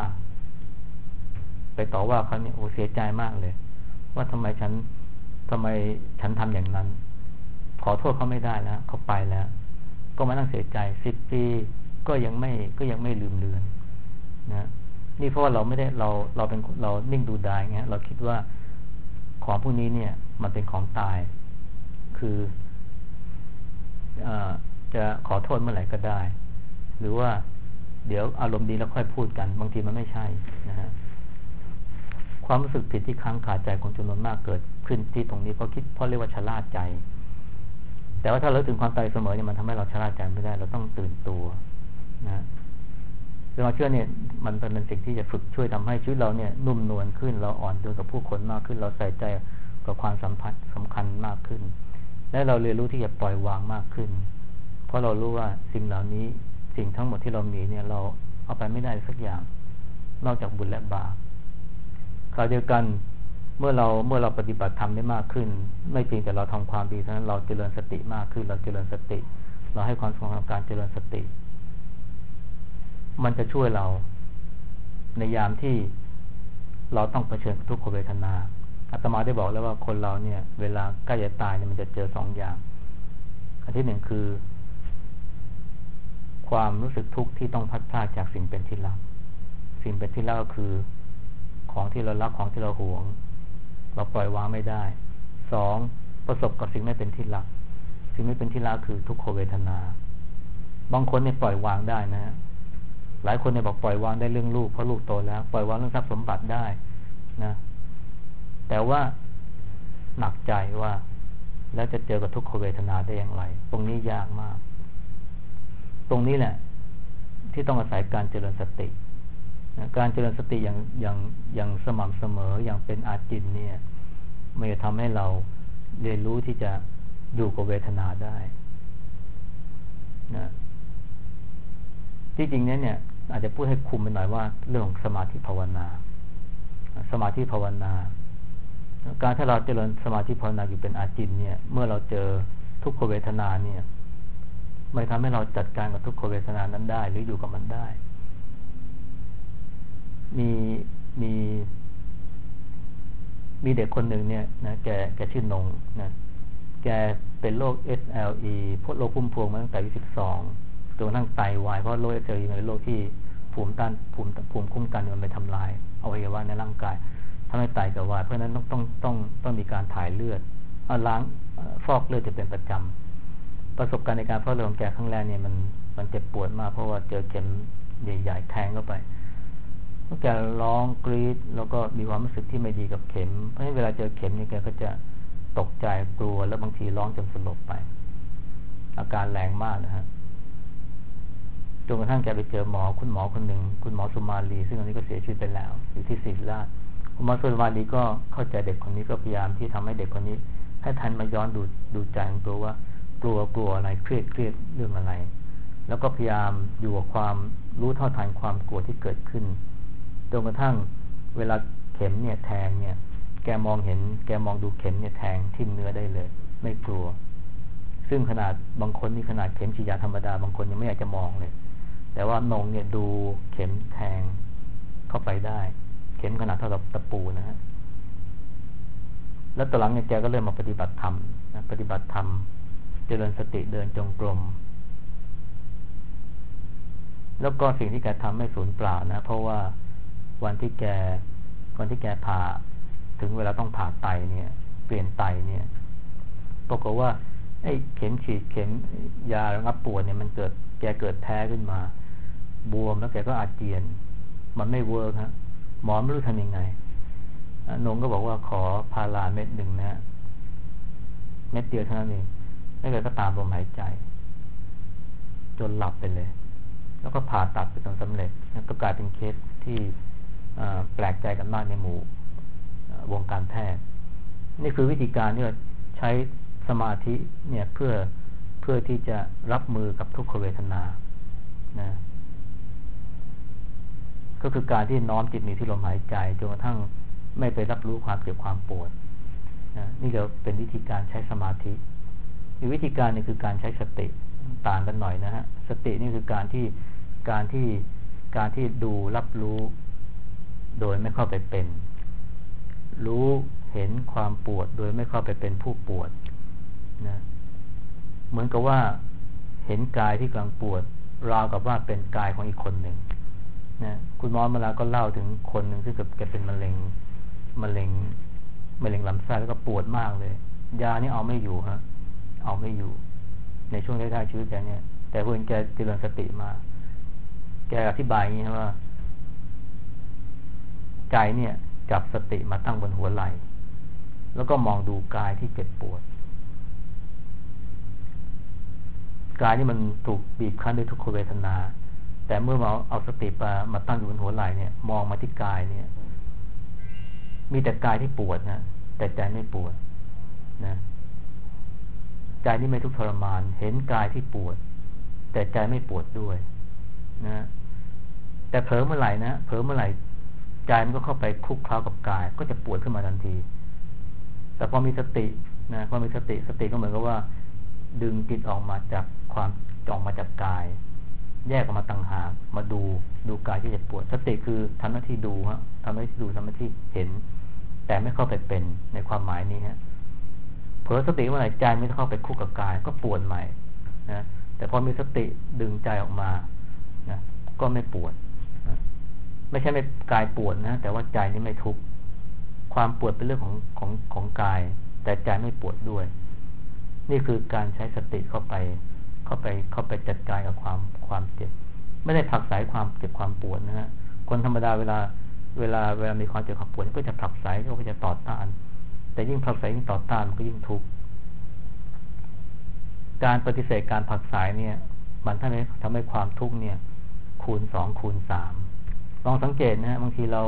เขาเนี่ยโอ้เสียใจมากเลยว่าทำไมฉันทำอย่างนั้นขอโทษเขาไม่ได้แล้วเขาไปแล้วก็มานั่งเสียใจ10 ปีก็ยังไม่ลืมเลือนนะนี่เพราะว่าเราไม่ได้เรานิ่งดูดายเงี้ยเราคิดว่าของพวกนี้เนี่ยมันเป็นของตายคือจะขอโทษเมื่อไหร่ก็ได้หรือว่าเดี๋ยวอารมณ์ดีแล้วค่อยพูดกันบางทีมันไม่ใช่นะฮะความรู้สึกผิดที่ค้างคาใจคนจำนวนมากเกิดขึ้นที่ตรงนี้เพราะเรียกว่าชะล่าใจแต่ว่าถ้าเราถึงความตายเสมอเนี่ยมันทำให้เราชะล่าใจไม่ได้เราต้องตื่นตัวนะเราเชื่อเนี่ยมันเป็นสิ่งที่จะฝึกช่วยทำให้ชีวิตเราเนี่ยนุ่มนวลขึ้นเราอ่อนโยนกับผู้คนมากขึ้นเราใส่ใจกับความสัมพันธ์สำคัญมากขึ้นและเราเรียนรู้ที่จะปล่อยวางมากขึ้นเพราะเรารู้ว่าสิ่งเหล่านี้สิ่งทั้งหมดที่เรามีเนี่ยเราเอาไปไม่ได้สักอย่างนอกจากบุญและบาปคราวเดียวกันเมื่อเราปฏิบัติธรรมได้มากขึ้นไม่เพียงแต่เราทำความดีเท่านั้นเราเจริญสติมากขึ้นเราเจริญสติเราให้ความสำคัญกับการเจริญสติมันจะช่วยเราในยามที่เราต้องเผชิญกับทุกขเวทนาอาตมาได้บอกแล้วว่าคนเราเนี่ยเวลาใกล้จะตายเนี่ยมันจะเจอ2 อย่างอันที่ 1คือความรู้สึกทุกข์ที่ต้องพัดพลาดจากสิ่งเป็นที่รักสิ่งเป็นที่รักก็คือของที่เรารักของที่เราหวงเราปล่อยวางไม่ได้2ประสบกับสิ่งไม่เป็นที่รักสิ่งไม่เป็นที่รักคือทุกขเวทนาบางคนเนี่ยปล่อยวางได้นะหลายคนเนี่ยบอกปล่อยวางได้เรื่องลูกเพราะลูกโตแล้วปล่อยวางเรื่องทรัพย์สมบัติได้นะแต่ว่าหนักใจว่าแล้วจะเจอกับทุกขเวทนาได้อย่างไรตรงนี้ยากมากตรงนี้แหละที่ต้องอาศัยการเจริญสตินะการเจริญสติอย่างสม่ำเสมออย่างเป็นอาจินเนี่ยมันจะทำให้เราเรียนรู้ที่จะอยู่กับเวทนาได้นะที่จริงเนี่ยอาจจะพูดให้คุมไปหน่อยว่าเรื่องของสมาธิภาวนาการถ้าเราเจริญสมาธิภาวนาอยู่เป็นอาจินเนี่ยเมื่อเราเจอทุกขเวทนาเนี่ยไม่ทำให้เราจัดการกับทุกขเวทนานั้นได้หรืออยู่กับมันได้มีเด็กคนหนึ่งเนี่ยนะแกชื่อนงนะแกเป็นโรค SLE พวกโรคพุ่มพวงมาตั้งแต่อายุ12จนกระทั่งไตวายเพราะโรค SLE เป็นโรคที่ภูมิคุ้มกันมันไปทำลายอวัยวะในร่างกายทำให้ไตกับวายเพราะฉะนั้นต้องมีการถ่ายเลือดล้างฟอกเลือดจะเป็นประจำประสบการณ์ในการฟอกเลือดของแกครั้งแรกเนี่ยมันเจ็บปวดมากเพราะว่าเจอเข็มใหญ่ๆแทงเข้าไปแกร้องกรี๊ดแล้วก็มีความรู้สึกที่ไม่ดีกับเข็มเพราะฉะนั้นเวลาเจอเข็มนี่แกก็จะตกใจกลัวแล้วบางทีร้องจนสลบไปอาการแรงมากนะฮะจนกระทั่งแกไปเจอคุณหมอคนหนึ่งคุณหมอสุมาลีซึ่งตอนนี้ก็เสียชีวิตไปแล้วอยู่ที่ศิริราชคุณหมอสุมาลีก็เข้าใจเด็กคนนี้ก็พยายามที่ทำให้เด็กคนนี้ให้ทันมาย้อนดูใจของตัวว่ากลัวอะไรเครียดเรื่องอะไรแล้วก็พยายามอยู่กับความรู้เท่าทันความกลัวที่เกิดขึ้นจนกระทั่งเวลาเข็มเนี่ยแทงเนี่ยแกมองดูเข็มเนี่ยแทงทิ่มเนื้อได้เลยไม่กลัวซึ่งขนาดบางคนนี่ขนาดเข็มฉีดยาธรรมดาบางคนยังไม่อยากจะมองเลยแต่ว่านงเนี่ยดูเข็มแทงเข้าไปได้เข็มขนาดเท่ากับตะปูนะฮะแล้วต่อหลังเนี่ยแกก็เริ่มมาปฏิบัติธรรมเจริญสติเดินจงกรมแล้วก็สิ่งที่แกทำไม่สูญเปล่านะเพราะว่าวันที่แกผ่าถึงเวลาต้องผ่าไตเนี่ยเปลี่ยนไตเนี่ยปรากฏว่าไอ้เข็มฉีดเข็มยาระงับปวดเนี่ยมันแกเกิดแพ้ขึ้นมาบวมแล้วแกก็อาเจียนมันไม่เวิร์กฮะหมอไม่รู้ทำยังไงนงก็บอกว่าขอพาราเม็ดหนึ่งนะเม็ดเดียวเท่านั้นเองไม่เคยก็ตามลมหายใจจนหลับไปเลยแล้วก็ผ่าตัดไปจนสำเร็จก็กลายเป็นเคสที่แปลกใจกันมากในหมู่วงการแพทย์นี่คือวิธีการที่เราใช้สมาธิเนี่ยเพื่อที่จะรับมือกับทุกขเวทนานะก็คือการที่น้อมจิตมีที่ลมหายใจจนกระทั่งไม่ไปรับรู้ความเจ็บความปวดนะนี่ก็เป็นวิธีการใช้สมาธิอีกวิธีการนึงคือการใช้สติต่างกันหน่อยนะฮะสตินี่คือการที่ดูรับรู้โดยไม่เข้าไปเป็นรู้เห็นความปวดโดยไม่เข้าไปเป็นผู้ปวดนะเหมือนกับว่าเห็นกายที่กำลังปวดราวกับว่าเป็นกายของอีกคนหนึ่งนะคุณหมอมาลาก็เล่าถึงคนหนึ่งที่แกเป็นมะเร็งลำไส้แล้วก็ปวดมากเลยยานี่เอาไม่อยู่ฮะเอาไม่อยู่ในช่วงท้ายๆชีวิตแกเนี่ยแต่เพื่อนแกเจริญสติมาแกอธิบายอย่างนี้ว่าใจเนี่ยจับสติมาตั้งบนหัวไหล่แล้วก็มองดูกายที่เจ็บปวดกายนี่มันถูกบีบคั้นด้วยทุกขเวทนาแต่เมื่อเอาสติมาตั้งอยู่บนหัวไหล่เนี่ยมองมาที่กายเนี่ยมีแต่กายที่ปวดนะแต่ใจไม่ปวดนะใจนี่ไม่ทุกข์ทรมานเห็นกายที่ปวดแต่ใจไม่ปวดด้วยนะแต่เผลอเมื่อไหร่ใจมันก็เข้าไปคลุกเคล้ากับกายก็จะปวดขึ้นมาทันทีแต่พอมีสตินะพอมีสติก็เหมือนกับว่าดึงจิตออกมาจากกายแยกออกมาต่างหากมาดูกายที่เจ็บปวดสติคือทำหน้าที่ดูทำหน้าที่เห็นแต่ไม่เข้าไปเป็นในความหมายนี้ฮะเผลอสติเมื่อไหร่ใจไม่เข้าไปคุกกับกายก็ปวดใหม่นะแต่พอมีสติดึงใจออกมานะก็ไม่ปวดนะไม่ใช่ไม่กายปวดนะแต่ว่าใจนี่ไม่ทุกข์ความปวดเป็นเรื่องของกายแต่ใจไม่ปวดด้วยนี่คือการใช้สติเข้าไปจัดการกับความเจ็บไม่ได้ผลักไสความเจ็บความปวดนะฮะคนธรรมดาเวลามีความเจ็บความปวดก็จะผลักไสก็จะต่อต้านแต่ยิ่งผลักไสยิ่งต่อต้านมันก็ยิ่งทุกข์การปฏิเสธการผลักไสเนี่ยมันทำให้ความทุกข์เนี่ยคูณ2คูณ3ลองสังเกตนะฮะบางทีเรา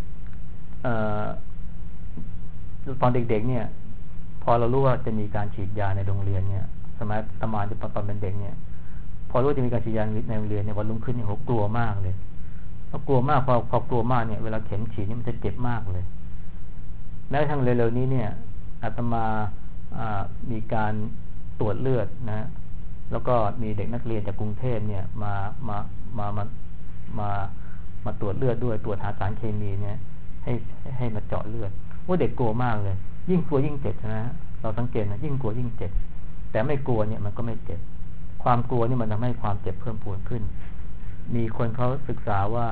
ตอนเด็กๆเนี่ยพอเรารู้ว่าจะมีการฉีดยาในโรงเรียนเนี่ยสมัยตอนเป็นเด็กเนี่ยพอรู้จะมีการฉีดยาในโรงเรียนเนี่ยวันรุ่งขึ้นเนี่ยกลัวมากเลยกลัวมากพอกลัวมากเนี่ยเวลาเข็มฉีดนี่มันจะเจ็บมากเลยแม้กระทั่งเร็วๆนี้เนี่ยอาตมามีการตรวจเลือดนะแล้วก็มีเด็กนักเรียนจากกรุงเทพเนี่ยมาตรวจเลือดด้วยตรวจหาสารเคมีเนี่ยให้มาเจาะเลือดว่าเด็กกลัวมากเลยยิ่งกลัวยิ่งเจ็บนะเราสังเกตนะยิ่งกลัวยิ่งเจ็บแต่ไม่กลัวเนี่ยมันก็ไม่เจ็บความกลัวนี่มันทำให้ความเจ็บเพิ่มพูนขึ้นมีคนเขาศึกษาว่า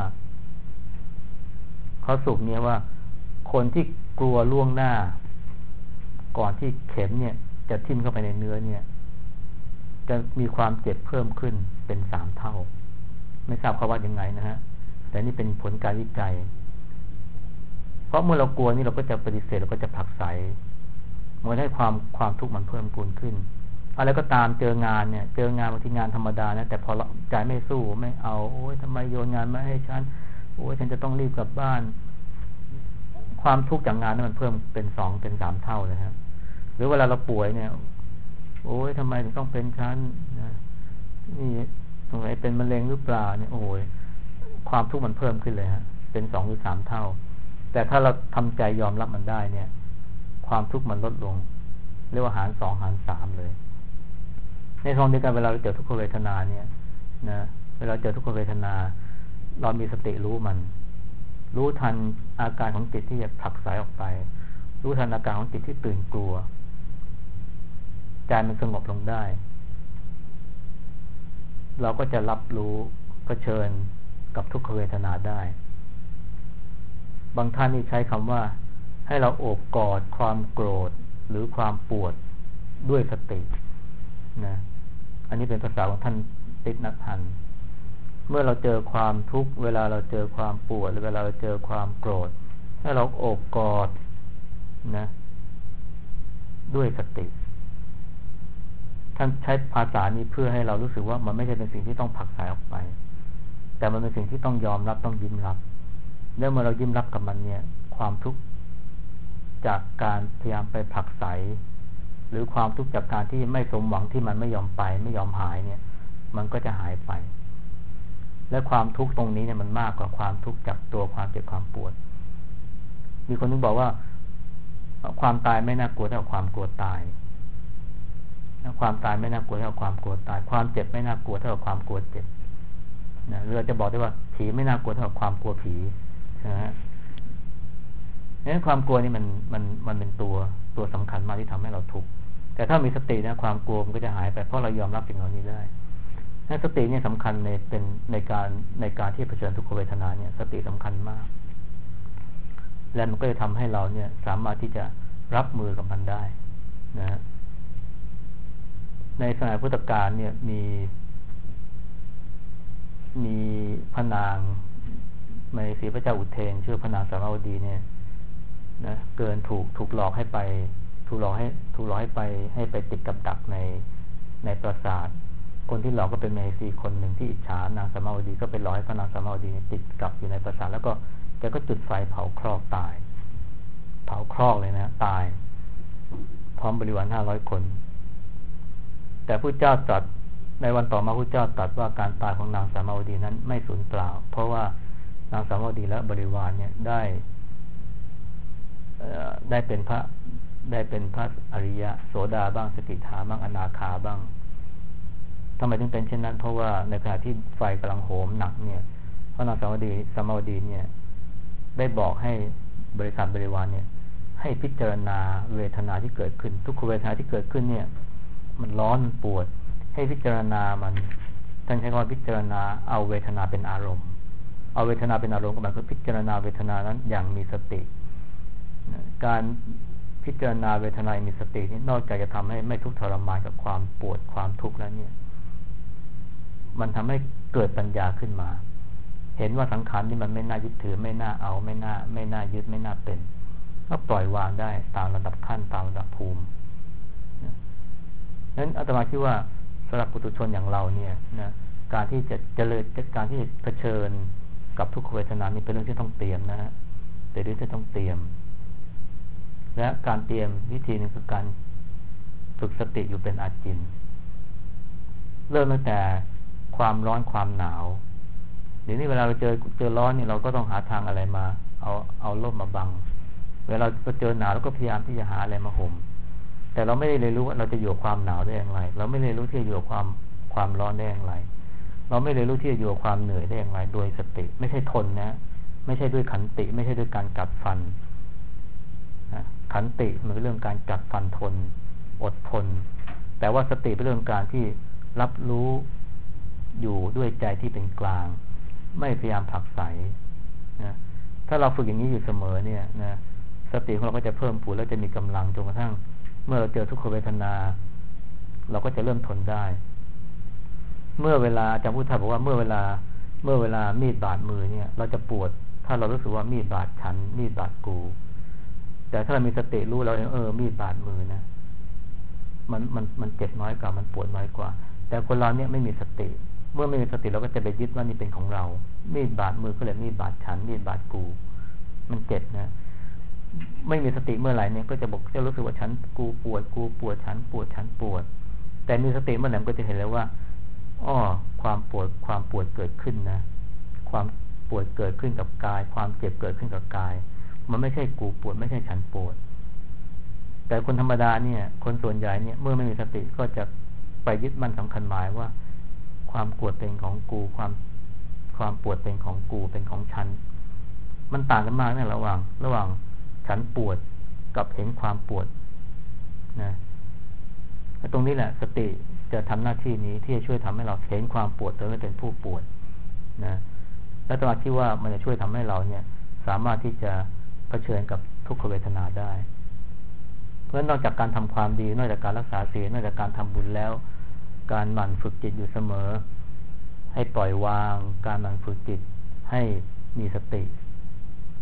เขาสุกเนี่ยว่าคนที่กลัวล่วงหน้าก่อนที่เข็มเนี่ยจะทิ่มเข้าไปในเนื้อเนี่ยจะมีความเจ็บเพิ่มขึ้นเป็น3 เท่าไม่ทราบเขาว่ายังไงนะฮะแต่นี่เป็นผลการวิจัยเพราะเมื่อเรากลัวนี่เราก็จะปฏิเสธเราก็จะผลักไสมันให้ความทุกข์มันเพิ่มพูนขึ้นอะไรก็ตามเจองานบางทีงานธรรมดานะแต่พอใจไม่สู้ไม่เอาโอ๊ยทำไมโยนงานมาให้ฉันโอ๊ยฉันจะต้องรีบกลับบ้านความทุกข์จากงานนั้นมันเพิ่มเป็น2เป็น3 เท่าเลยครับหรือเวลาเราป่วยเนี่ยโอ๊ยทำไมถึงต้องเป็นฉันนะนี่ตรงไหนเป็นมะเร็งหรือเปล่าเนี่ยโอ้ยความทุกข์มันเพิ่มขึ้นเลยฮะเป็น2 หรือ 3 เท่าแต่ถ้าเราทำใจยอมรับมันได้เนี่ยความทุกข์มันลดลงเรียกว่าหาร2หาร3เลยในทางเดียวกันเวลาเราเจอทุกขเวทนาเนี่ยนะเวลาเจอทุกขเวทนาเรามีสติรู้ทันอาการของจิตที่จะผลักไสออกไปรู้ทันอาการของจิตที่ตื่นกลัวใจมันสงบลงได้เราก็จะรับรู้เผชิญกับทุกขเวทนาได้บางท่านนี่ใช้คำว่าให้เราโอบกอดความโกรธหรือความปวดด้วยสตินะอันนี้เป็นภาษาของท่านติณทันเมื่อเราเจอความทุกข์เวลาเราเจอความปวดหรือเวลาเราเจอความโกรธให้เราโอบกอดนะด้วยสติท่านใช้ภาษานี้เพื่อให้เรารู้สึกว่ามันไม่ใช่เป็นสิ่งที่ต้องผลักไสออกไปแต่มันเป็นสิ่งที่ต้องยอมรับต้องยิ้มรับแล้วเมื่อเรายิ้มรับกับมันเนี่ยความทุกข์จากการพยายามไปผลักไสหรือความทุกข์จากการที่ไม่สมหวังที่มันไม่ยอมไปไม่ยอมหายเนี่ยมันก็จะหายไปและความทุกข์ตรงนี้เนี่ยมันมากกว่าความทุกข์จากตัวความเจ็บความปวดมีคนนึงบอกว่าความตายไม่น่ากลัวเท่าความกลัวตายความตายไม่น่ากลัวเท่าความกลัวตายความเจ็บไม่น่ากลัวเท่าความกลัวเจ็บนะเรือจะบอกได้ว่าผีไม่น่ากลัวเท่าความกลัวผีนะฮะงั้นความกลัวนี่มันเป็นตัวสำคัญมากที่ทำให้เราทุกข์แต่ถ้ามีสตินะความกลัวมันก็จะหายไปเพราะเรายอมรับสิ่งเหล่านี้ได้ถ้าสติเนี่ยสำคัญในการที่เผชิญทุกขเวทนาเนี่ยสติสำคัญมากและมันก็จะทำให้เราเนี่ยสามารถที่จะรับมือกับมันได้นะในสมัยพุทธกาลเนี่ยมีพระนางในศรีพระเจ้าอุเทนชื่อพระนางสามาวดีเนี่ยนะเกินถูกหลอกให้ไปให้ไปติดกับดักในปราสาทคนที่หลอกก็เป็นเมสีคนหนึ่งที่อิจฉานางสามาวดีก็ไปหลอกให้พระนางสามาวดีติดกับอยู่ในปราสาทแล้วก็แกก็จุดไฟเผาครอกตายเผาครอกเลยนะตายพร้อมบริวาร500 คนแต่พระเจ้าตรัสในวันต่อมาพระเจ้าตรัสว่าการตายของนางสามาวดีนั้นไม่สูญเปล่าเพราะว่านางสามาวดีและบริวารเนี่ยได้เป็นพระอริยะโสดาบ้างสกิทาบ้างอนาคาบ้างทำไมถึงเป็นเช่นนั้นเพราะว่าในขณะที่ไฟกำลังโหมหนักเนี่ยพระนางสามาวดีเนี่ยได้บอกให้บริวารเนี่ยให้พิจารณาเวทนาที่เกิดขึ้นทุกขเวทนาที่เกิดขึ้นเนี่ยมันร้อนมันปวดให้พิจารณามันท่านใช้คำว่าพิจารณาเอาเวทนาเป็นอารมณ์เอาเวทนาเป็นอารมณ์ก็หมายคือพิจารณาเวทนานั้นอย่างมีสติการพิจารณาเวทนามีสตินี้นอกจากจะทำให้ไม่ทุกข์ทรมานกับความปวดความทุกข์แล้วเนี่ยมันทำให้เกิดปัญญาขึ้นมาเห็นว่าสังขารนี่มันไม่น่ายึดถือไม่น่าเอาไม่น่ายึดไม่น่าเป็นก็ปล่อยวางได้ตามระดับขั้นตามระดับภูมินั้นอาตมาคิดว่าสำหรับปุถุชนอย่างเราเนี่ยนะการที่จะเจริญการที่เผชิญกับทุกขเวทนานี่เป็นเรื่องที่ต้องเตรียมนะฮะเป็นเรื่องที่ต้องเตรียมและการเตรียมวิธีนึงคือการฝึกสติอยู่เป็นอาจินเริ่มตั้งแต่ความร้อนความหนาวเดี๋ยวนี้เวลาเราเจอร้อนนี่เราก็ต้องหาทางอะไรมาเอาร่มมาบังเวลาเราเจอหนาวเราก็พยายามที่จะหาอะไรมาห่มแต่เราไม่ได้เรียนรู้ว่าเราจะอยู่กับความหนาวได้อย่างไรเราไม่ได้รู้ที่จะอยู่กับความร้อนได้อย่างไรเราไม่ได้รู้ที่จะอยู่กับความเหนื่อยได้อย่างไรโดยสติไม่ใช่ทนนะไม่ใช่ด้วยขันติไม่ใช่ด้วยการกัดฟันขันติมันเป็นเรื่องการกัดฟันทนอดทนแต่ว่าสติเป็นเรื่องการที่รับรู้อยู่ด้วยใจที่เป็นกลางไม่พยายามผลักไสนะถ้าเราฝึกอย่างนี้อยู่เสมอเนี่ยนะสติของเราก็จะเพิ่มพูนแล้วจะมีกำลังจนกระทั่งเมื่อเราเจอทุกขเวทนาเราก็จะเริ่มทนได้เมื่อเวลาอาจารย์พุทธาบอกว่าเมื่อเวลามีดบาดมือเนี่ยเราจะปวดถ้าเรารู้สึกว่ามีดบาดฉันมีดบาดกูแต่ถ้าเรามีสติรู้เรามีดบาดมือนะมันเจ็บน้อยกว่ามันปวดน้อยกว่าแต่คนเราเนี่ยไม่มีสติเมื่อไม่มีสติเราก็จะไปยึดว่านี่เป็นของเรามีดบาดมือก็เลยมีดบาดฉันมีดบาดกูมันเจ็บนะไม่มีสติเมื่อไหร่เนี่ยก็จะรู้สึกว่าฉันกูปวดฉันปวดแต่มีสติเมื่อไหร่ก็จะเห็นแล้วว่าความปวดเกิดขึ้นนะความปวดเกิดขึ้นกับกายความเจ็บเกิดขึ้นกับกายมันไม่ใช่กูปวดไม่ใช่ฉันปวดแต่คนธรรมดาเนี่ยคนส่วนใหญ่เนี่ยเมื่อไม่มีสติก็จะไปยึดมั่นสำคัญหมายว่าความปวดเป็นของกูความปวดเป็นของกูเป็นของฉันมันต่างกันมากนะระหว่างฉันปวดกับเห็นความปวดนะตรงนี้แหละสติจะทำหน้าที่นี้ที่จะช่วยทำให้เราเห็นความปวดโดยไม่เป็นผู้ปวดนะและตรงที่ว่ามันจะช่วยทำให้เราเนี่ยสามารถที่จะเผชิญกับทุกขเวทนาได้เพราะนอกจากการทำความดีนอกจากการรักษาศีลนอกจากการทำบุญแล้วการหมั่นฝึกจิตอยู่เสมอให้ปล่อยวางการหมั่นฝึกจิตให้มีสติ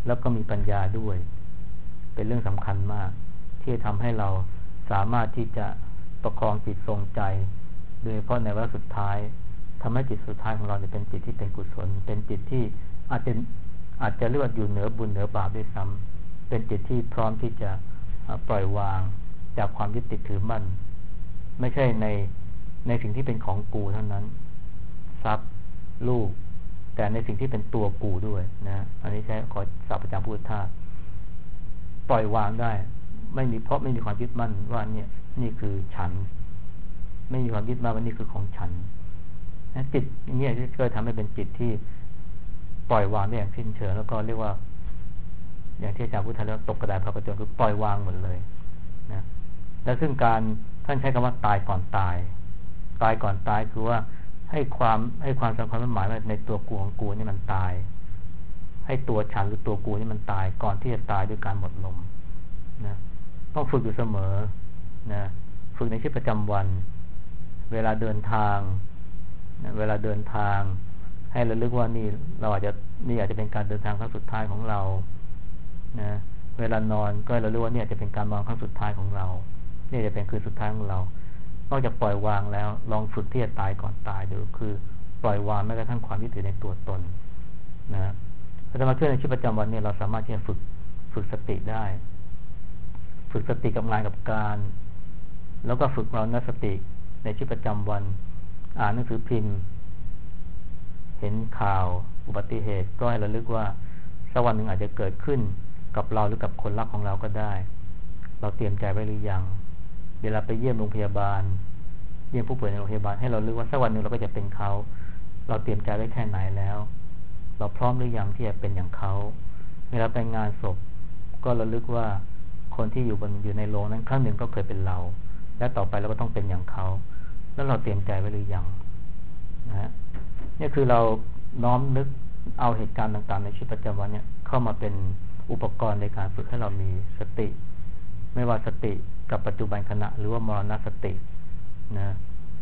แล้วก็มีปัญญาด้วยเป็นเรื่องสำคัญมากที่จะทำให้เราสามารถที่จะประคองจิตทรงใจโดยเฉพาะในวาระสุดท้ายทำให้จิตสุดท้ายของเราเป็นจิตที่เป็นกุศลเป็นจิตที่อาจจะเรียกว่าอยู่เหนือบุญเหนือบาปด้วยซ้ำเป็นจิตที่พร้อมที่จะปล่อยวางจากความยึดติดถือมั่นไม่ใช่ในสิ่งที่เป็นของกูเท่านั้นทรัพย์ลูกแต่ในสิ่งที่เป็นตัวกูด้วยนะอันนี้ใช้ขอศัพท์ประจำพุทธทาสปล่อยวางได้ไม่มีความยึดมั่นว่าเนี่ยนี่คือฉันไม่มีความยึดมั่นว่านี่คือของฉันนะจิตอย่างนี้ก็ทำให้เป็นจิตที่ปล่อยวางได้อย่างสิ้นเชิงแล้วก็เรียกว่าอย่างที่อาจารย์พุทธทาสเรียกตกกระไดพระประจนคือปล่อยวางหมดเลยนะและซึ่งการท่านใช้คำว่าตายก่อนตายก่อนตายคือว่าให้ความสำคัญหมายว่าในตัวกูของกูนี่มันตายให้ตัวฉันหรือตัวกูนี่มันตายก่อนที่จะตายด้วยการหมดลมนะต้องฝึกอยู่เสมอนะฝึกในชีวิตประจำวันเวลาเดินทางนะเวลาเดินทางให้ระลึกว่านี่อาจจะเป็นการเดินทางครั้งสุดท้ายของเรานะเวลานอนก็ระลึกว่าเนี่ยจะเป็นการนอนครั้งสุดท้ายของเราเนี่ยจะเป็นคืนสุดท้ายของเรานอกจากปล่อยวางแล้วลองฝึกที่จะตายก่อนตายดูคือปล่อยวางแม้กระทั่งความยึดถือในตัวตนนะถ้าจะมาช่วยในชีวิตประจำวันเนี่ยเราสามารถที่จะฝึกสติได้ฝึกสติกับงานกับการแล้วก็ฝึกเรานสติในชีวิตประจำวันอ่านหนังสือพิมพ์เห็นข่าวอุบัติเหตุก็ให้ระลึกว่าสักวันหนึ่งอาจจะเกิดขึ้นกับเราหรือกับคนรักของเราก็ได้เราเตรียมใจไว้หรือยังเวลาไปเยี่ยมโรงพยาบาลเยี่ยมผู้ป่วยในโรงพยาบาลให้เราลึกว่าสักวันหนึ่งเราก็จะเป็นเขาเราเตรียมใจไว้แค่ไหนแล้วเราพร้อมหรือยังที่จะเป็นอย่างเขาเวลาไปงานศพก็ระลึกว่าคนที่อยู่ในโรงนั้นครั้งหนึ่งก็เคยเป็นเราและต่อไปเราก็ต้องเป็นอย่างเขาแล้วเราเตรียมใจไว้หรือยังนะฮะนี่คือเราน้อมนึกเอาเหตุการณ์ต่างๆในชีวิตประจำวันเนี่ยเข้ามาเป็นอุปกรณ์ในการฝึกให้เรามีสติไม่ว่าสติกับปัจจุบันขณะหรือว่ามรณสตินะ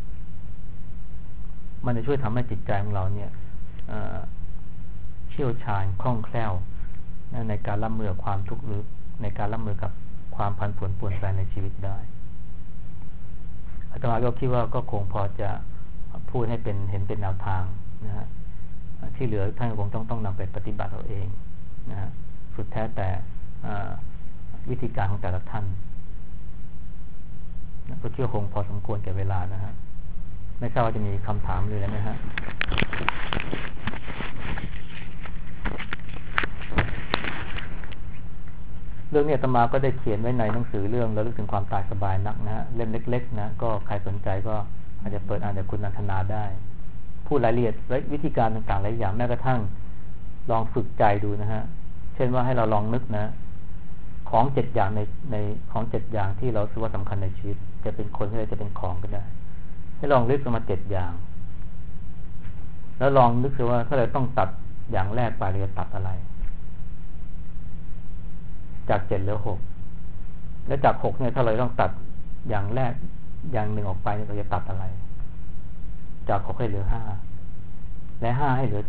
มันจะช่วยทำให้จิตใจของเราเนี่ยเชี่ยวชาญคล่องแคล่วในการรับมือกับความทุกข์หรือในการรับมือกับความผันผวนเปลี่ยนแปลงในชีวิตได้อาตมาก็คิดว่าก็คงพอจะพูดให้เห็นเป็นแนวทางนะฮะที่เหลือท่านคงต้องนำไปปฏิบัติเอาเองนะฮะสุดแท้แต่วิธีการของแต่ละท่านก็เชื่อคงพอสมควรแก่เวลานะฮะไม่ทราบว่าจะมีคำถามเลยไหมฮะเรื่องนี้อาตมาก็ได้เขียนไว้ในหนังสือเรื่องระลึกถึงความตายสบายนักนะฮะเล่มเล็กๆนะก็ใครสนใจก็อาจจะเปิดอ่านจากคุณนันทนาได้พูดรายละเอียดและวิธีการต่างๆหลายอย่างแม้กระทั่งลองฝึกใจดูนะฮะเช่นว่าให้เราลองนึกนะของ7อย่างในของ7อย่างที่เราคิดว่าสำคัญในชีวิตจะเป็นคนก็ได้จะเป็นของก็ได้ให้ลองนึกมา7อย่างแล้วลองนึกดูว่าถ้าเราต้องตัดอย่างแรกไปเราจะตัดอะไรจาก7เหลือ6แล้วจาก6เนี่ยถ้าเราต้องตัดอย่างแรกอย่างหนึ่งออกไปเราจะตัดอะไรจาก6ให้เหลือ5และ5ให้เหลือ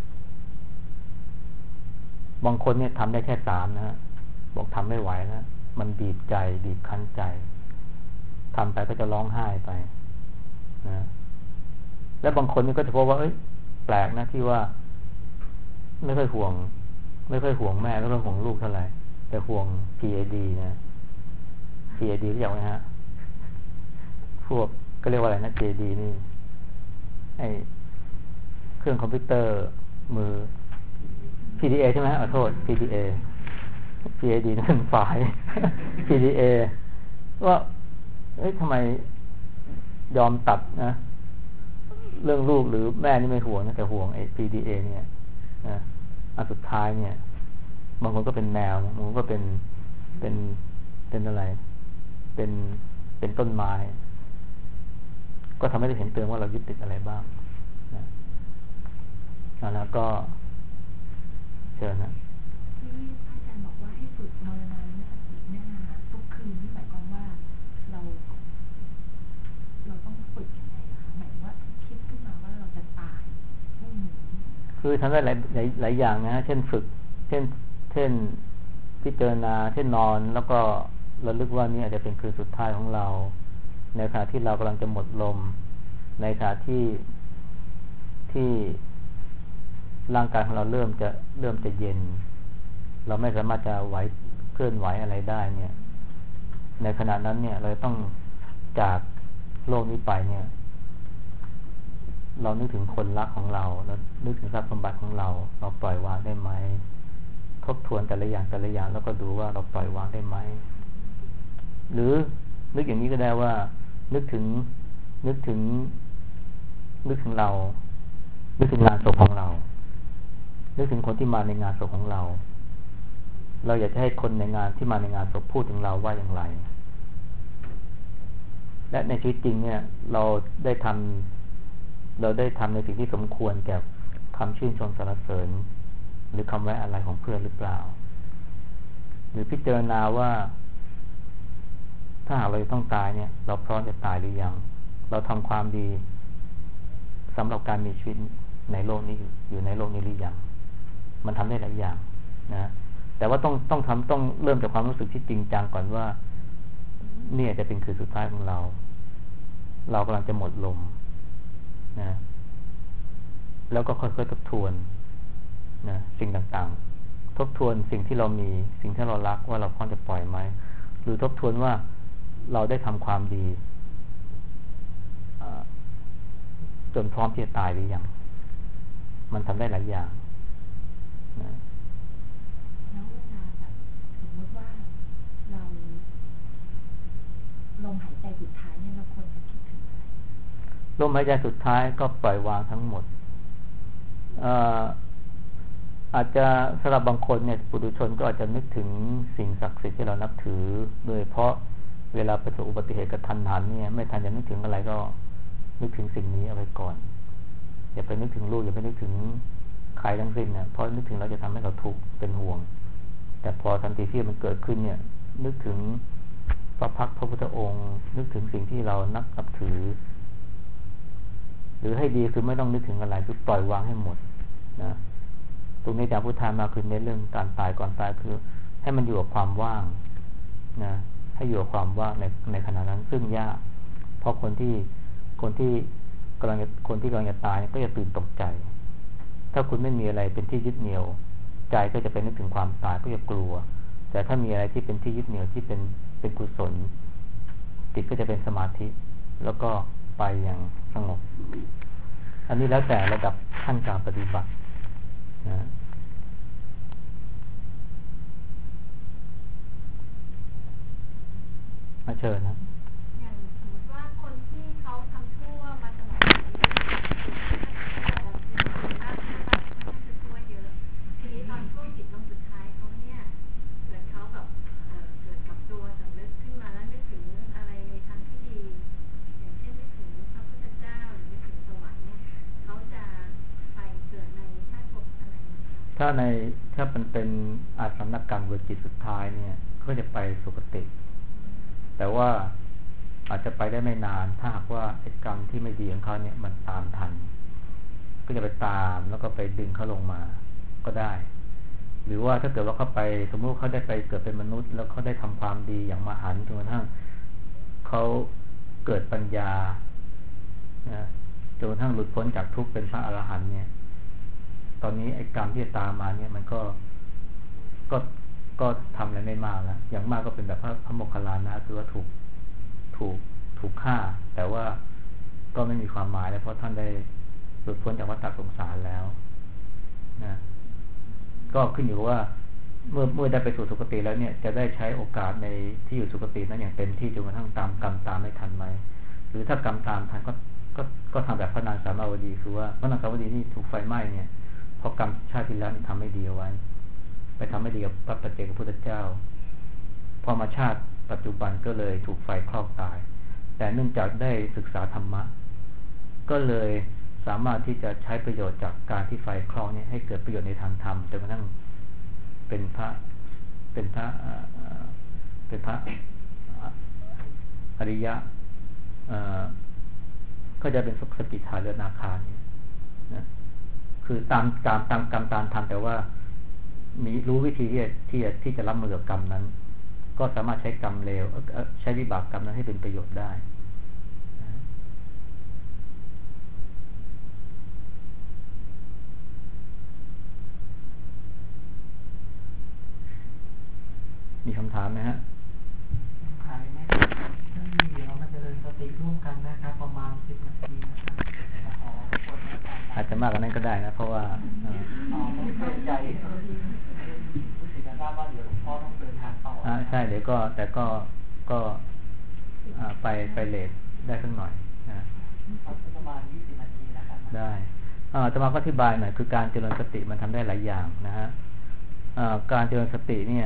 4บางคนเนี่ยทำได้แค่3นะฮะบอกทำไม่ไหวแล้วมันบีบใจบีบคั้นใจทำไปก็จะร้องไห้ไปนะแล้วบางคนนี่ก็จะพบว่าแปลกนะที่ว่าไม่ค่อยห่วงแม่ไม่ค่อยห่วงลูกเท่าไหร่แต่ห่วง PAD นะ PAD รู้จักไหมฮะพวกก็เรียกว่าอะไรนะ PAD นี่ไอเครื่องคอมพิวเตอร์มือ PDA ใช่ไหมโทษ PAD นั่นฝ่าย PDA ว่าทำไมยอมตัดนะเรื่องลูกหรือแม่นี่ไม่ห่วงนะแต่ห่วงไอ้ PDA เนี่ยนะอันสุดท้ายเนี่ยบางคนก็เป็นแมวบางคนก็เป็นอะไรเป็นต้นไม้ก็ทำให้เราเห็นเตือนว่าเรายึดติดอะไรบ้างนะแล้วก็เชิญนะที่อาจารย์บอกว่าให้ฝึกมรณานุสติเนี่ยนะคะทุกคืนนี่หมายความว่าเราต้องฝึกยังไงคะหมายว่าคิดขึ้นมาว่าเราจะตายพรุ่งนี้คือทำได้หลายอย่างนะฮะเช่นฝึกเช่นเช่นพิจารณาเช่นนอนแล้วก็ระลึกว่านี่อาจจะเป็นคืนสุดท้ายของเราในขณะที่เรากำลังจะหมดลมในขณะที่ร่างกายของเราเริ่มจะเย็นเราไม่สามารถจะเคลื่อนไหวอะไรได้เนี่ยในขณะนั้นเนี่ยเราต้องจากโลกนี้ไปเนี่ยเรานึกถึงคนรักของเราแล้วนึกถึงทรัพย์สมบัติของเราปล่อยวางได้ไหมทบทวนแต่ละอย่างแล้วก็ดูว่าเราปล่อยวางได้ไหมหรือนึกอย่างนี้ก็ได้ว่านึกถึงเรานึกถึงงานศพของเรานึกถึงคนที่มาในงานศพของเราเราอยากจะให้คนในงานที่มาในงานศพพูดถึงเราว่าอย่างไรและในชีวิตจริงเนี่ยเราได้ทำในสิ่งที่สมควรแก่คำชื่นชมสรรเสริญหรือคำไว้อะไรของเพื่อนหรือเปล่าหรือพิจารณาว่าถ้าหากเราจะต้องตายเนี่ยเราพร้อมจะตายหรือยังเราทำความดีสำหรับการมีชีวิตในโลกนี้อยู่ในโลกนี้หรือยังมันทำได้หลายอย่างนะแต่ว่าต้องเริ่มจากความรู้สึกที่จริงจังก่อนว่าเนี่ยจะเป็นคืนสุดท้ายของเรากำลังจะหมดลมนะแล้วก็ค่อยๆทบทวนนะสิ่งต่างๆทบทวนสิ่งที่เรามีสิ่งที่เรารักว่าเราพร้อมจะปล่อยไหมหรือทบทวนว่าเราได้ทำความดีจนพร้อมที่จะตายหรือยังมันทำได้หลายอย่างนะแล้วเวลาแบบสมมติว่าเราลมหายใจสุดท้ายเนี่ยเราควรจะคิดถึงอะไรลมหายใจสุดท้ายก็ปล่อยวางทั้งหมดอาจจะสำหรับบางคนเนี่ยปุถุชนก็อาจจะนึกถึงสิ่งศักดิ์สิทธิ์ที่เรานับถือโดยเพราะเวลาประสบอุบัติเหตุกระทันหันเนี่ยไม่ทันจะนึกถึงอะไรก็นึกถึงสิ่งนี้เอาไว้ก่อนอย่าไปนึกถึงลูกอย่าไปนึกถึงใครทั้งสิ้นเนี่ยเพราะนึกถึงเราจะทำให้เราทุกข์เป็นห่วงแต่พอทันทีที่มันเกิดขึ้นเนี่ยนึกถึงพระพักตร์พระพุทธองค์นึกถึงสิ่งที่เรานับถือหรือให้ดีคือไม่ต้องนึกถึงอะไรคือปล่อยวางให้หมดนะตรงนี้อาจารย์พุทธามาคือในเรื่องการตายก่อนตายคือให้มันอยู่กับความว่างนะให้อยู่กับความว่างในขณะนั้นซึ่งยากเพราะคนที่กำลังจะตายก็จะตื่นตกใจถ้าคุณไม่มีอะไรเป็นที่ยึดเหนี่ยวใจก็จะไปนึกถึงความตายก็จะกลัวแต่ถ้ามีอะไรที่เป็นที่ยึดเหนี่ยวที่เป็นกุศลจิตก็จะเป็นสมาธิแล้วก็ไปอย่างสงบอันนี้แล้วแต่ระดับขั้นการปฏิบัตินะมาเชิญนะอย่างสมมติว่าคนที่เขาทำชั่วมาตลอดชีวิตน่าจะชั่วเยอะทีนี้ตอนช่วงจิตลมสุดท้ายเขาเนี่ยเกิดเขาแบบเกิดกับตัวสำนึกขึ้นมาแล้วนึกถึงอะไรในทางที่ดีอย่างเช่นนึกถึงพระพุทธเจ้าหรือนึกถึงสวรรค์เนี่ยเขาจะไปเกิดในชาติภพอะไรถ้ามันเป็นอาสนกรรมหรือจิตสุดท้ายเนี่ยก็จะไปสุคติแต่ว่าอาจจะไปได้ไม่นานถ้าหากว่าไอ้กรรมที่ไม่ดีของเขาเนี่ยมันตามทันก็จะไปตามแล้วก็ไปดึงเขาลงมาก็ได้หรือว่าถ้าเกิดว่าเขาไปสมมติเขาได้ไปเกิดเป็นมนุษย์แล้วเขาได้ทำความดีอย่างมหันต์จนกระทั่งเขาเกิดปัญญาจนกระทั่งหลุดพ้นจากทุกข์เป็นพระอรหันต์เนี่ยตอนนี้ไอ้กรรมที่จะตามมาเนี่ยมันก็ทำอะไรไม่มากแล้วอย่างมากก็เป็นแบบพระโมคคัลลานะคือว่าถูกฆ่าแต่ว่าก็ไม่มีความหมายแล้วเพราะท่านได้หลุดพ้นจากวัฏสงสารแล้วนะก็ขึ้นอยู่ว่าเมื่อได้ไปสู่สุคติแล้วเนี่ยจะได้ใช้โอกาสในที่อยู่สุคตินั้นอย่างเต็มที่จนกระทั่งตามกรรมตามไม่ทันไหมหรือถ้ากรรมตามทันก็ทำแบบพระนางสามาวดีคือว่าพระนางสามาวดีที่ถูกไฟไหม้เนี่ยเพราะกรรมชาติที่แล้วทำไม่ดีเอาไว้ไปทำไม่ดีกับพระปัจเจกพุทธเจ้าพอมาชาติปัจจุบันก็เลยถูกไฟคลอกตายแต่เนื่องจากได้ศึกษาธรรมะก็เลยสามารถที่จะใช้ประโยชน์จากการที่ไฟคลอกนี้ให้เกิดประโยชน์ในทางธรรมจนกระทั่งเป็นพระอริยะก็จะเป็นสกิทาหรือนาคาเนี่ยนะคือตามกรรมตามธรรมแต่ว่ามีรู้วิธีที่จะรับมือกับกรรมนั้นก็สามารถใช้กรรมเลวใช้วิบากกรรมนั้นให้เป็นประโยชน์ได้มีคำถามไหมฮะขายไหมถ้ามีเดี๋ยวเรามาเจริญสติร่วมกันนะครับประมาณ10 นาทีนะครับขอคนอาจจะมากกว่านั้นก็ได้นะเพราะว่าต้องเปิดใจรู้สึกจะทราบว่าเดี๋ยวหลวงพ่อต้องเดินทางต่อใช่เดี๋ยวก็แต่ก็ไปเลทได้สักหน่อยนะประมาณ20 นาทีนะครับได้จะมาอธิบายหน่อยคือการเจริญสติมันทำได้หลายอย่างนะฮะการเจริญสติเนี่ย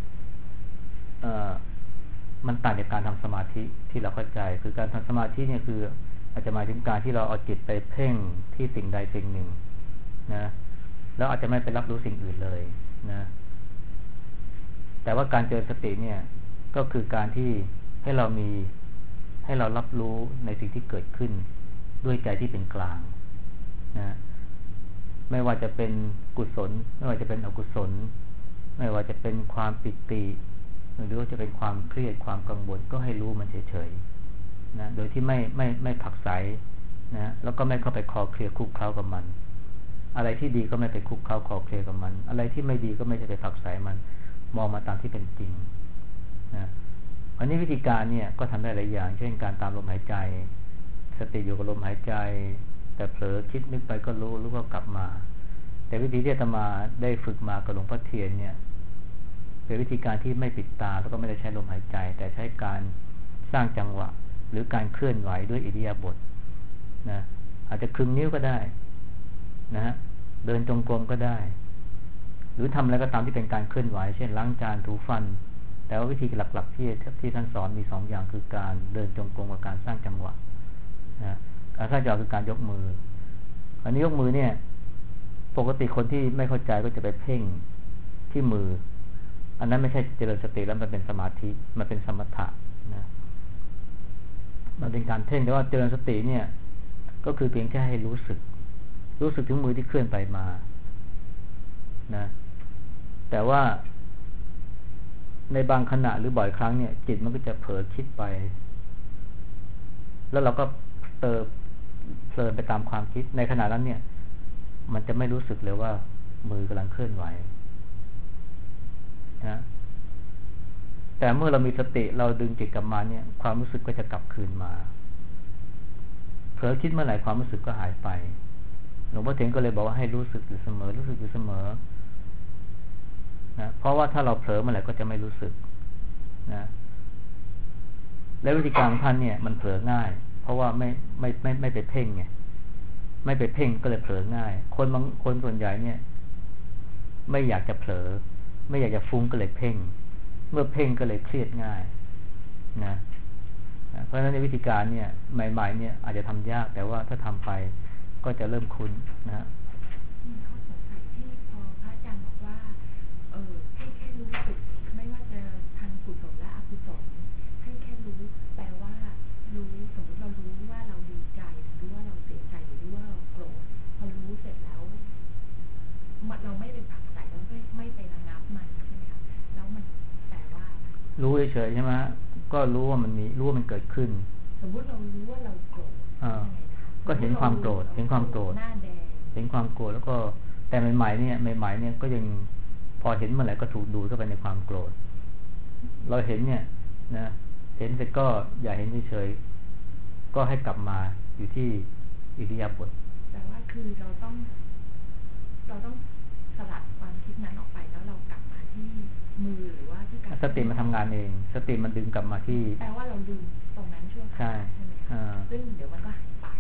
มันต่างจากการทำสมาธิที่เราเข้าใจคือการทำสมาธิเนี่ยคืออาจจะหมายถึงการที่เราเอาจิตไปเพ่งที่สิ่งใดสิ่งหนึ่งนะแล้วอาจจะไม่ไปรับรู้สิ่งอื่นเลยนะแต่ว่าการเจริญสติเนี่ยก็คือการที่ให้เรารับรู้ในสิ่งที่เกิดขึ้นด้วยใจที่เป็นกลางนะไม่ว่าจะเป็นกุศลไม่ว่าจะเป็นอกุศลไม่ว่าจะเป็นความปิติหรือว่าจะเป็นความเครียดความกังวลก็ให้รู้มันเฉยๆนะโดยที่ไม่ผลักไสนะแล้วก็ไม่เข้าไปคอเคลียร์คุกเคล้ากับมันอะไรที่ดีก็ไม่ไปคุกเคล้าคอเคลียร์กับมันอะไรที่ไม่ดีก็ไม่จะไปผลักไสมันมองมาตามที่เป็นจริงนะอันนี้วิธีการเนี่ยก็ทำได้หลายอย่างเช่นการตามลมหายใจสติอยู่กับลมหายใจแต่เผลอคิดนึกไปก็รู้แล้วก็กลับมาแต่วิธีที่อาตมาได้ฝึกมากับหลวงพ่อเทียนเนี่ยเป็นวิธีการที่ไม่ปิดตาแล้วก็ไม่ได้ใช้ลมหายใจแต่ใช้การสร้างจังหวะหรือการเคลื่อนไหวด้วยอิริยาบถนะอาจจะคลึงนิ้วก็ได้นะฮะเดินจงกรมก็ได้หรือทำอะไรก็ตามที่เป็นการเคลื่อนไหวเช่นล้างจานถูฟันแต่ว่าวิธีหลักๆที่ท่านสอนมี2 อย่างคือการเดินจงกรมกับการสร้างจังหวะนะการสร้างจังหวะคือการยกมืออันนี้ยกมือเนี่ยปกติคนที่ไม่เข้าใจก็จะไปเพ่งที่มืออันนั้นไม่ใช่เจริญสติแล้วมันเป็นสมาธิมันเป็นสมถะนะมันเป็นการเพ่งแต่ว่าเจริญสติเนี่ยก็คือเพียงแค่ให้รู้สึกถึงมือที่เคลื่อนไปมานะแต่ว่าในบางขณะหรือบ่อยครั้งเนี่ยจิตมันก็จะเผลอคิดไปแล้วเราก็เพลินไปตามความคิดในขณะนั้นเนี่ยมันจะไม่รู้สึกเลยว่ามือกำลังเคลื่อนไหวนะแต่เมื่อเรามีสติเราดึงจิตกลับมาเนี่ยความรู้สึกก็จะกลับคืนมาเผลอคิดเมื่อไหร่ความรู้สึกก็หายไปหลวงพ่อเทียนก็เลยบอกว่าให้รู้สึกอยู่เสมอรู้สึกอยู่เสมอนะเพราะว่าถ้าเราเผลอเมื่อไหร่ก็จะไม่รู้สึกนะและวิธีการของท่านเนี่ยมันเผลอง่ายเพราะว่าไม่ไปเพ่งไงไม่ไปเพ่งก็เลยเผลอง่ายคนส่วนใหญ่เนี่ยไม่อยากจะเผลอไม่อยากจะฟุ้งก็เลยเพ่งเมื่อเพ่งก็เลยเครียดง่ายนะเพราะฉะนั้นในวิธีการเนี่ยใหม่ๆเนี่ยอาจจะทำยากแต่ว่าถ้าทำไปก็จะเริ่มคุ้นนะฮะเขาสงสัยที่พอพระอาจารย์บอกว่าให้แค่รู้สึกไม่ว่าจะทางกุศลและอกุศลให้แค่รู้แปลว่ารู้สมมติเรารู้ว่าเราดีใจหรือว่าเราเสียใจหรือว่าเราโกรธพอรู้เสร็จแล้วเราไม่ไปผลักไสแล้วไม่ไประงับมันใช่ไหมคะแล้วมันแปลว่ารู้เฉยๆใช่ไหมก็รู้ว่ามันเกิดขึ้นสมมติเรารู้ว่าเราโกรธก็เห็นความโกรธเห็นความโกรธแล้วก็แต่ใหม่ๆเนี่ยก็ยังพอเห็นเมื่อไหร่ก็ถูกดูดเข้าไปในความโกรธเราเห็นเนี่ยนะเห็นเสร็จก็อย่าเห็นเฉยๆก็ให้กลับมาอยู่ที่อิริยาบถแต่ว่าคือเราต้องสลัดความคิดนั้นออกไปแล้วเรากลับมาที่มือหรือว่าที่การสติมันทำงานเองสติมันดึงกลับมาที่แปลว่าเราลืมตรงนั้นชั่วคราวใช่ไหมคะซึ่งเดี๋ยวมันก็หายไป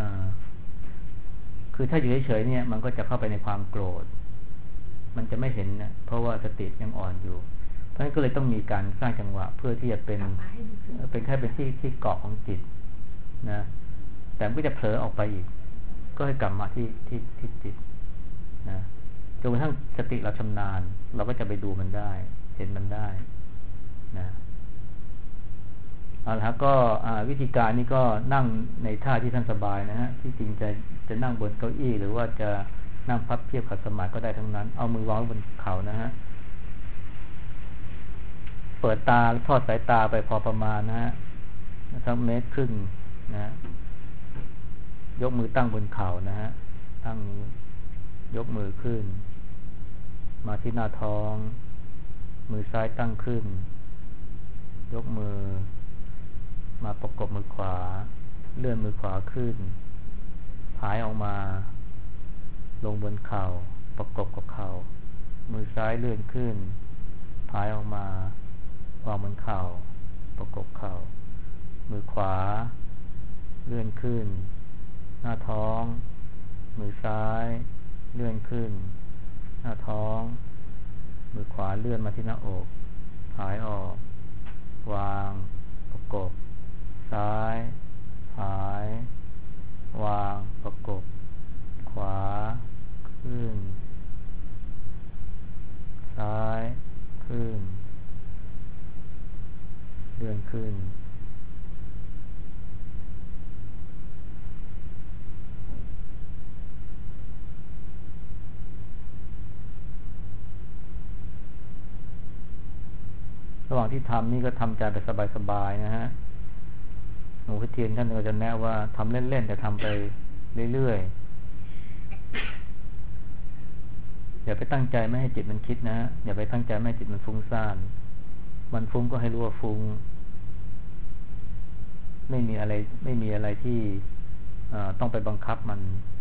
คือถ้าอยู่เฉยๆเนี่ยมันก็จะเข้าไปในความโกรธมันจะไม่เห็นนะเพราะว่าสติยังอ่อนอยู่เพราะฉะนั้นก็เลยต้องมีการสร้างจังหวะเพื่อที่จะเป็นแค่เป็นที่เกาะของจิตนะแต่ก็จะเผลอออกไปอีกก็ให้กลับมาที่จิตนะจนกระทั่งสติเราชำนาญเราก็จะไปดูมันได้เห็นมันได้นะเอาละก็วิธีการนี้ก็นั่งในท่าที่ท่านสบายนะฮะที่จริงจะนั่งบนเก้าอี้หรือว่าจะนั่งพับเพียบขัดสมาธิก็ได้ทั้งนั้นเอามือวางไว้บนเข่านะฮะเปิดตาทอดสายตาไปพอประมาณนะฮะสัก1.5 เมตรนะยกมือตั้งบนเข่านะฮะตั้งยกมือขึ้นมาที่หน้าท้องมือซ้ายตั้งขึ้นยกมือมาประกบมือขวาเลื่อนมือขวาขึ้นผายออกมาลงบนเข่าประกบกับเข่ามือซ้ายเลื่อนขึ้นผายออกมาวางบนเข่าประกบเข่ามือขวาเลื่อนขึ้นหน้าท้องมือซ้ายเลื่อนขึ้นหน้าท้องมือขวาเลื่อนมาที่หน้าอกผายออกวางประกบซ้ายผายวางประกบขวาขึ้นซ้ายขึ้นเลื่อนขึ้นระหว่างที่ทำนี่ก็ทำใจไปสบายๆนะฮะหลวงพ่อเทียนท่านก็จะแนะว่าทำเล่นๆแต่ทำไปเรื่อยๆอย่าไปตั้งใจไม่ให้จิตมันคิดนะฮะอย่าไปตั้งใจไม่ให้จิตมันฟุ้งซ่านมันฟุ้งก็ให้รู้ว่าฟุ้งไม่มีอะไรที่ต้องไปบังคับมัน